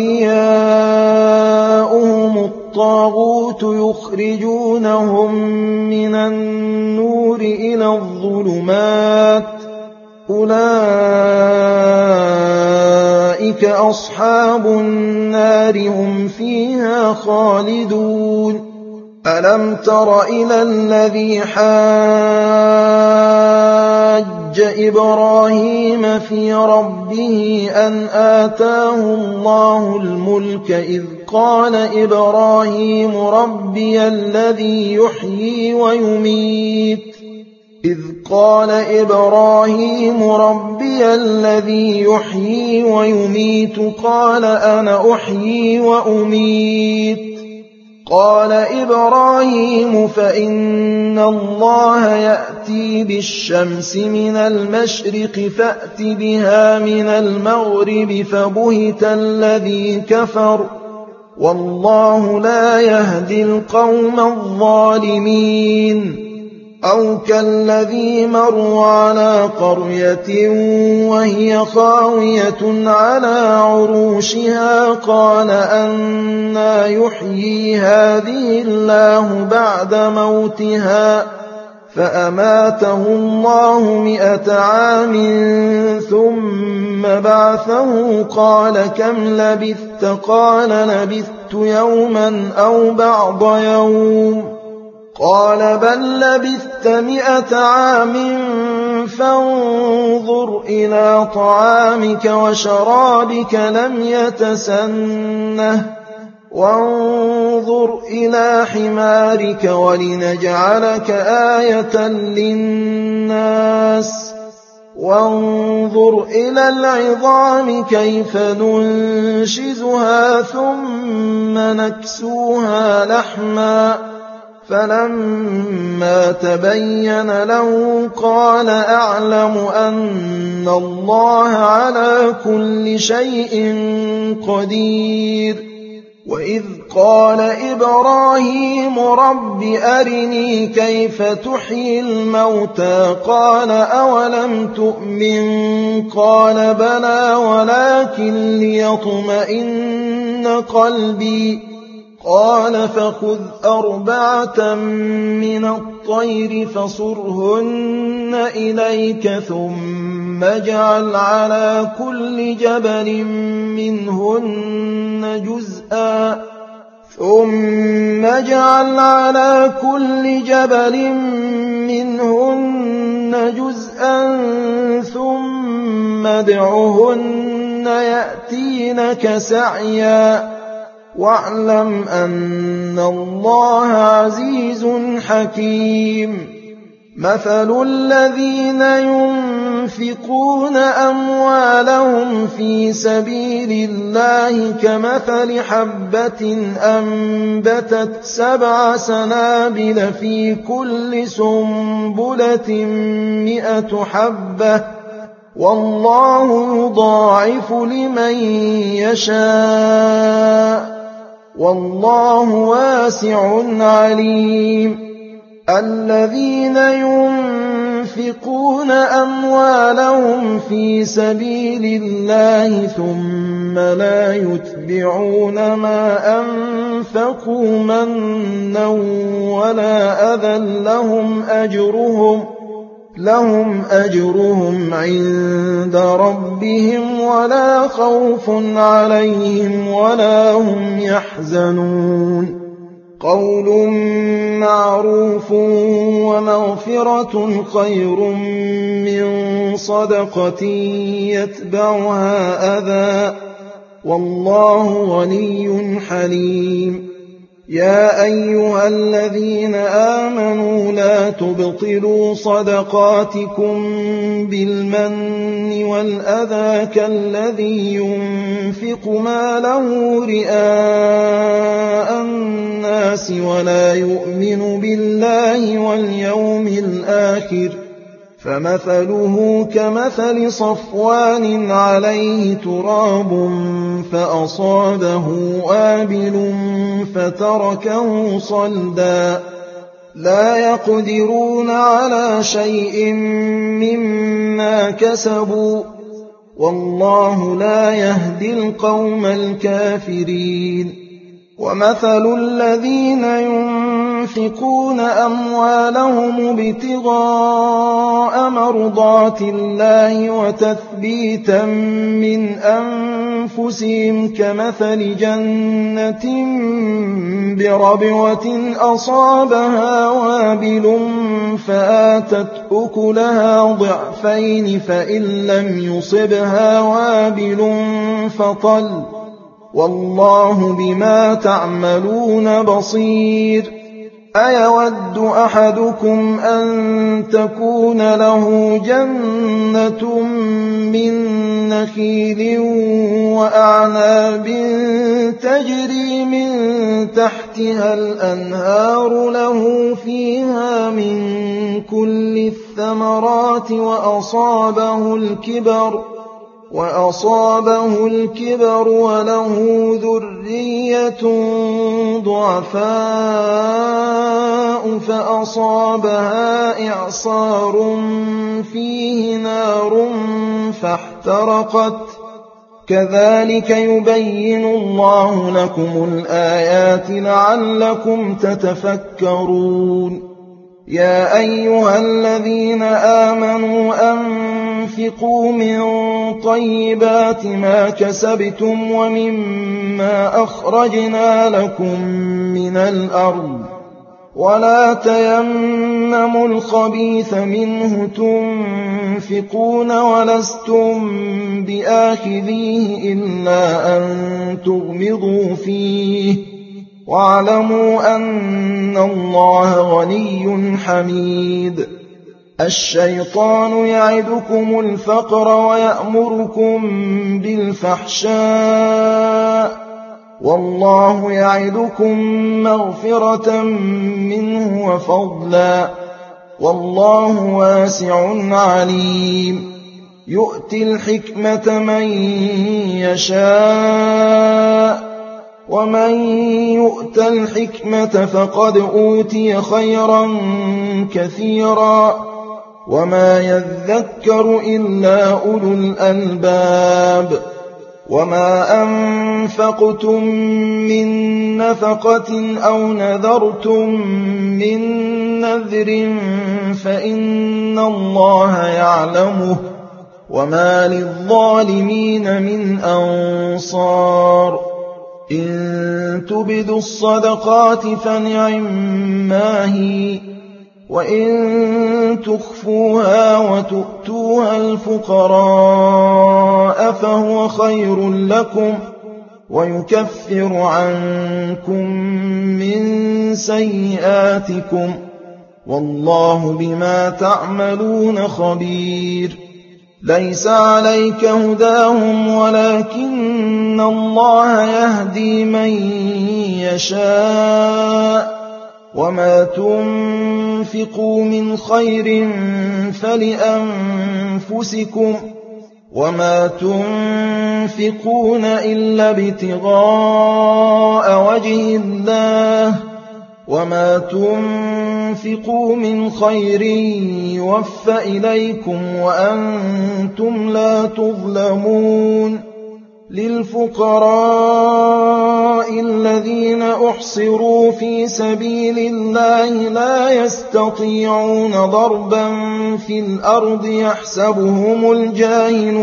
أولياؤهم الطاغوت يخرجونهم من النور إلى الظلمات أولئك أصحاب النار هم فيها خالدون. ألم تر إلى الذي حاج إبراهيم في ربه أن آتاه الله الملك إذ قال إبراهيم ربي الذي يحيي ويميت إذ قال إبراهيم ربي الذي يحيي ويميت قال أنا أحيي وأميت قال إبراهيم فإن الله يأتي بالشمس من المشرق فأت بها من المغرب فبهت الذي كفر والله لا يهدي القوم الظالمين أو كالذي مر على قرية وهي خاوية على عروشها قال أنى يحيي هذه الله بعد موتها فأماته الله مئة عام ثم بعثه قال كم لبثت قال لبثت يوما أو بعض يوم قال بل لبثت مئة عام فانظر إلى طعامك وشرابك لم يتسنه وانظر إلى حمارك ولنجعلك آية للناس وانظر إلى العظام كيف ننشزها ثم نكسوها لحما فلما تبين له قال أعلم أن الله على كل شيء قدير وإذ قال إبراهيم رب أرني كيف تحيي الموتى قال أولم تؤمن قال بلى ولكن ليطمئن قلبي قال فخذ أربعة من الطير فصرهن إليك ثم اجعل على كل جبل منهن جزءا ثم اجعل على كل جبل منهن جزءا ثم ادعهن يأتينك سعيا واعلم أن الله عزيز حكيم مثل الذين ينفقون أموالهم في سبيل الله كمثل حبة أنبتت سبع سنابل في كل سنبلة مئة حبة والله يضاعف لمن يشاء والله واسع عليم الذين ينفقون أموالهم في سبيل الله ثم لا يتبعون ما أنفقوا منا ولا أذى لهم أجرهم لهم أجرهم عند ربهم ولا خوف عليهم ولا هم يحزنون قول معروف ومغفرة خير من صدقة يتبعها أذى والله غني حليم يا أيها الذين آمنوا لا تبطلوا صدقاتكم بالمن والأذى كالذي ينفق ماله رئاء الناس ولا يؤمن بالله واليوم الآخر فمثله كمثل صفوان عليه تراب فأصابه وابل فتركه صلدا لا يقدرون على شيء مما كسبوا والله لا يهدي القوم الكافرين ومثل الذين ينفقون أموالهم ابتغاء مرضات الله وتثبيتا من أنفسهم كمثل جنة بربوة أصابها وابل فآتت أكلها ضعفين فإن لم يصبها وابل فطل والله بما تعملون بصير. أيود أحدكم أن تكون له جنة من نخيل وأعناب تجري من تحتها الأنهار له فيها من كل الثمرات وأصابه الكبر وأصابه الكبر وله ذرية ضعفاء فأصابها إعصار فيه نار فاحترقت. كذلك يبين الله لكم الآيات لعلكم تتفكرون. يا أيها الذين آمنوا أنفقوا من طيبات ما كسبتم ومما أخرجنا لكم من الأرض ولا تيمموا الخبيث منه تنفقون ولستم بآخذيه إلا أن تغمضوا فيه واعلموا أن الله غني حميد. الشيطان يعدكم الفقر ويأمركم بالفحشاء والله يعدكم مغفرة منه وفضلا والله واسع عليم. يؤتي الحكمة من يشاء ومن يؤت الحكمة فقد أوتي خيرا كثيرا وما يذكر إلا أولو الألباب. وما أنفقتم من نفقة أو نذرتم من نذر فإن الله يعلمه وما للظالمين من أنصار. إن تبدوا الصدقات فنعما هي وإن تخفوها وتؤتوها الفقراء فهو خير لكم ويكفر عنكم من سيئاتكم والله بما تعملون خبير. ليس عليك هداهم ولكن الله يهدي من يشاء وما تنفقوا من خير فلأنفسكم وما تنفقون إلا ابتغاء وجه الله وما تنفقوا من خير يوفى إليكم وأنتم لا تظلمون. للفقراء الذين أحصروا في سبيل الله لا يستطيعون ضربا في الأرض يحسبهم الجاهل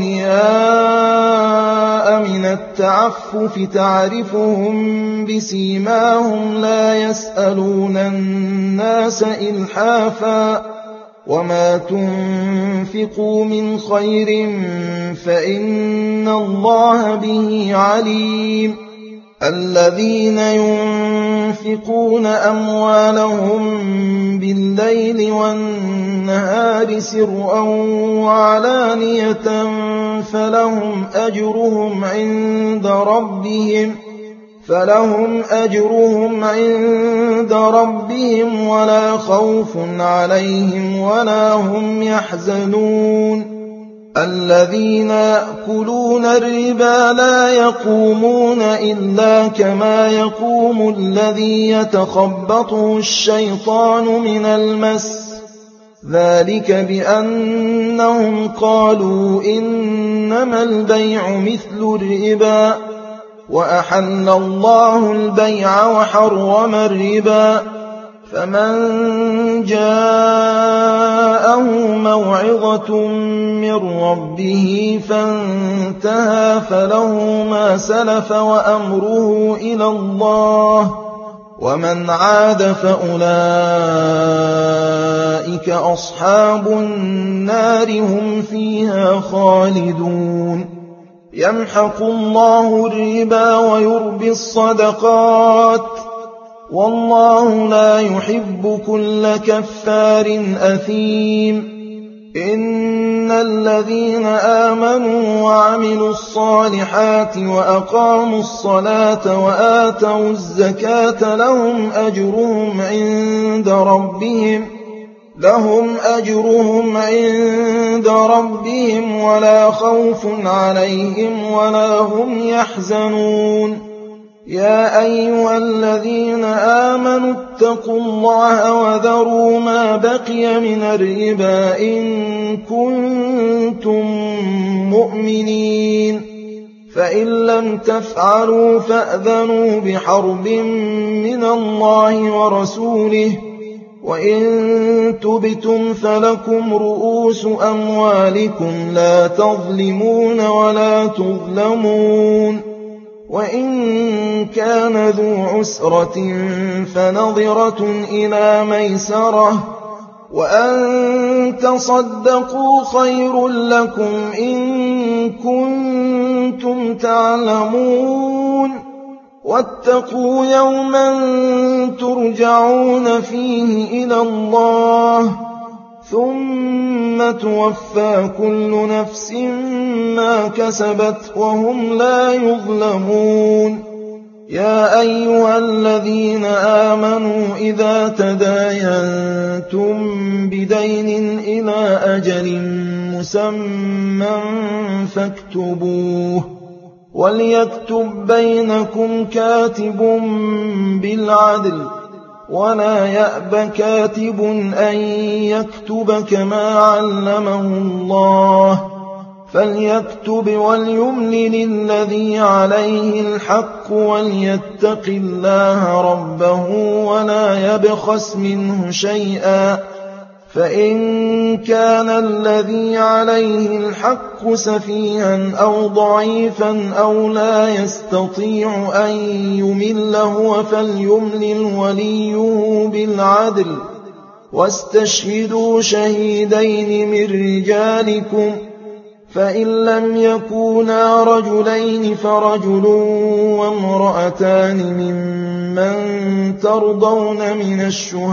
أغنياء من التعفف تعرفهم بسيماهم لا يسألون الناس إلحافا وما تنفقوا من خير فإن الله به عليم. الذين ينفقون أموالهم بالليل والنهار سرا وعلانية فلهم أجرهم عند ربهم فلهم أجرهم عند ربهم ولا خوف عليهم ولا هم يحزنون. الذين يأكلون الربا لا يقومون إلا كما يقوم الذي يتخبطه الشيطان من المس ذلك بأنهم قالوا إنما البيع مثل الربا وأحل الله البيع وحرم الربا. فمن جاءه موعظة من ربه فانتهى فله ما سلف وأمره إلى الله ومن عاد فأولئك أصحاب النار هم فيها خالدون. يمحق الله الربا ويربي الصدقات والله لا يحب كل كفار أثيم. إن الذين آمنوا وعملوا الصالحات وأقاموا الصلاة وآتوا الزكاة لهم أجرهم عند ربهم لهم أجرهم عند ربهم ولا خوف عليهم ولا هم يحزنون. يا أيها الذين آمنوا اتقوا الله وذروا ما بقي من الربا إن كنتم مؤمنين فإن لم تفعلوا فأذنوا بحرب من الله ورسوله وإن تبتم فلكم رؤوس أموالكم لا تظلمون ولا تظلمون. وإن كان ذو عسرة فنظرة إلى ميسرة وأن تصدقوا خير لكم إن كنتم تعلمون. واتقوا يوما ترجعون فيه إلى الله ثم توفى كل نفس ما كسبت وهم لا يظلمون. يا أيها الذين آمنوا إذا تداينتم بدين إلى أجل مسمى فاكتبوه وليكتب بينكم كاتب بالعدل ولا يأب كاتب أن يكتب كما علمه الله فليكتب وليملل الذي عليه الحق وليتق الله ربه ولا يبخس منه شيئا فإن كان الذي عليه الحق سفيها أو ضعيفا أو لا يستطيع أن يمل هو فليملل وليه بالعدل واستشهدوا شهيدين من رجالكم فإن لم يكونا رجلين فرجل وامرأتان ممن ترضون من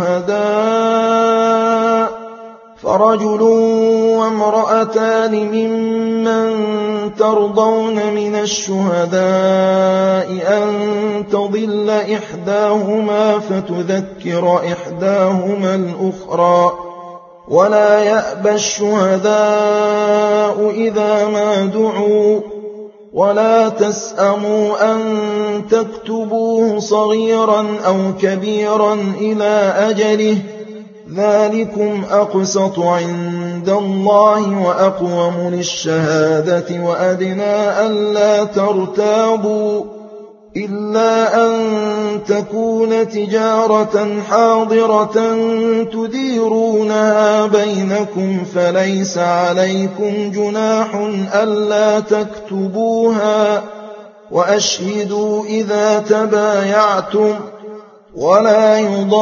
الشهداء فرجل وامرأتان ممن ترضون من الشهداء أن تضل إحداهما فتذكر إحداهما الأخرى ولا يأبى الشهداء إذا ما دعوا ولا تسأموا أن تكتبوه صغيرا أو كبيرا إلى أجله ذلكم أقسط عند الله وأقوم للشهادة وأدنى ألا ترتابوا إلا أن تكون تجارة حاضرة تديرونها بينكم فليس عليكم جناح ألا تكتبوها وأشهدوا إذا تبايعتم ولا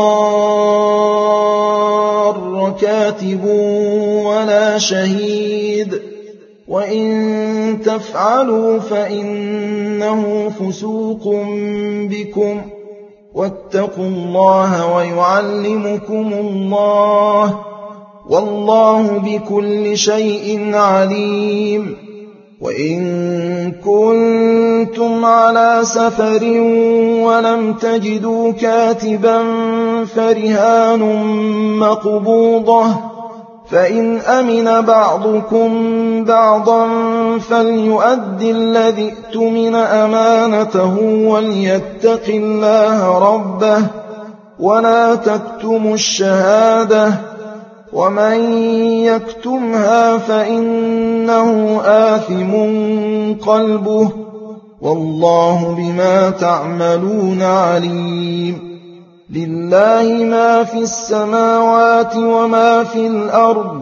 يضار كاتب ولا شهيد وإن تفعلوا فإنه فسوق بكم واتقوا الله ويعلمكم الله والله بكل شيء عليم. وإن كنتم على سفر ولم تجدوا كاتبا فرهان مقبوضة فإن أمن بعضكم بعضا فليؤد الذي اؤتمن أمانته وليتق الله ربه ولا تكتموا الشهادة ومن يكتمها فإنه آثم قلبه والله بما تعملون عليم. لله ما في السماوات وما في الأرض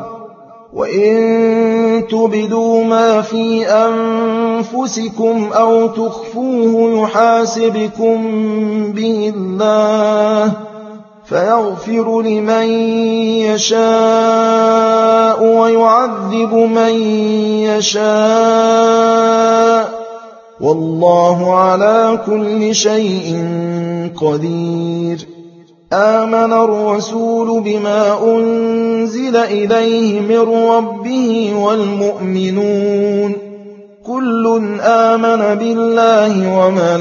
وإن تبدوا ما في أنفسكم أو تخفوه يحاسبكم به الله فيغفر لمن يشاء ويعذب من يشاء والله على كل شيء قدير. آمن الرسول بما أنزل إليه من ربه والمؤمنون كل آمن بالله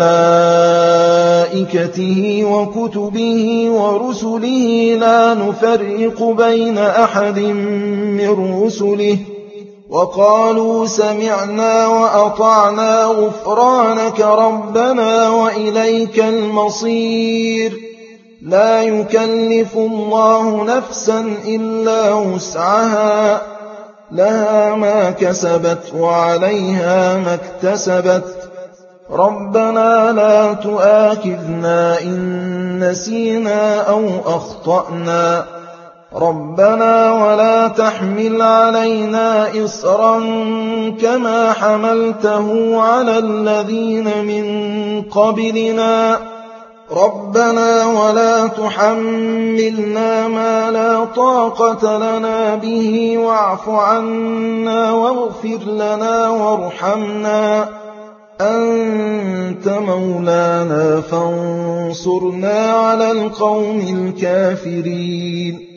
وملائكته وكتبه ورسله لا نفرق بين أحد من رسله وقالوا سمعنا وأطعنا غفرانك ربنا وإليك المصير. لا يكلف الله نفسا إلا وسعها لها ما كسبت وعليها ما اكتسبت ربنا لا تؤاخذنا إن نسينا أو أخطأنا ربنا ولا تحمل علينا إصرا كما حملته على الذين من قبلنا ربنا ولا تحملنا ما لا طاقة لنا به واعف عنا واغفر لنا وارحمنا أنت مولانا فانصرنا على القوم الكافرين.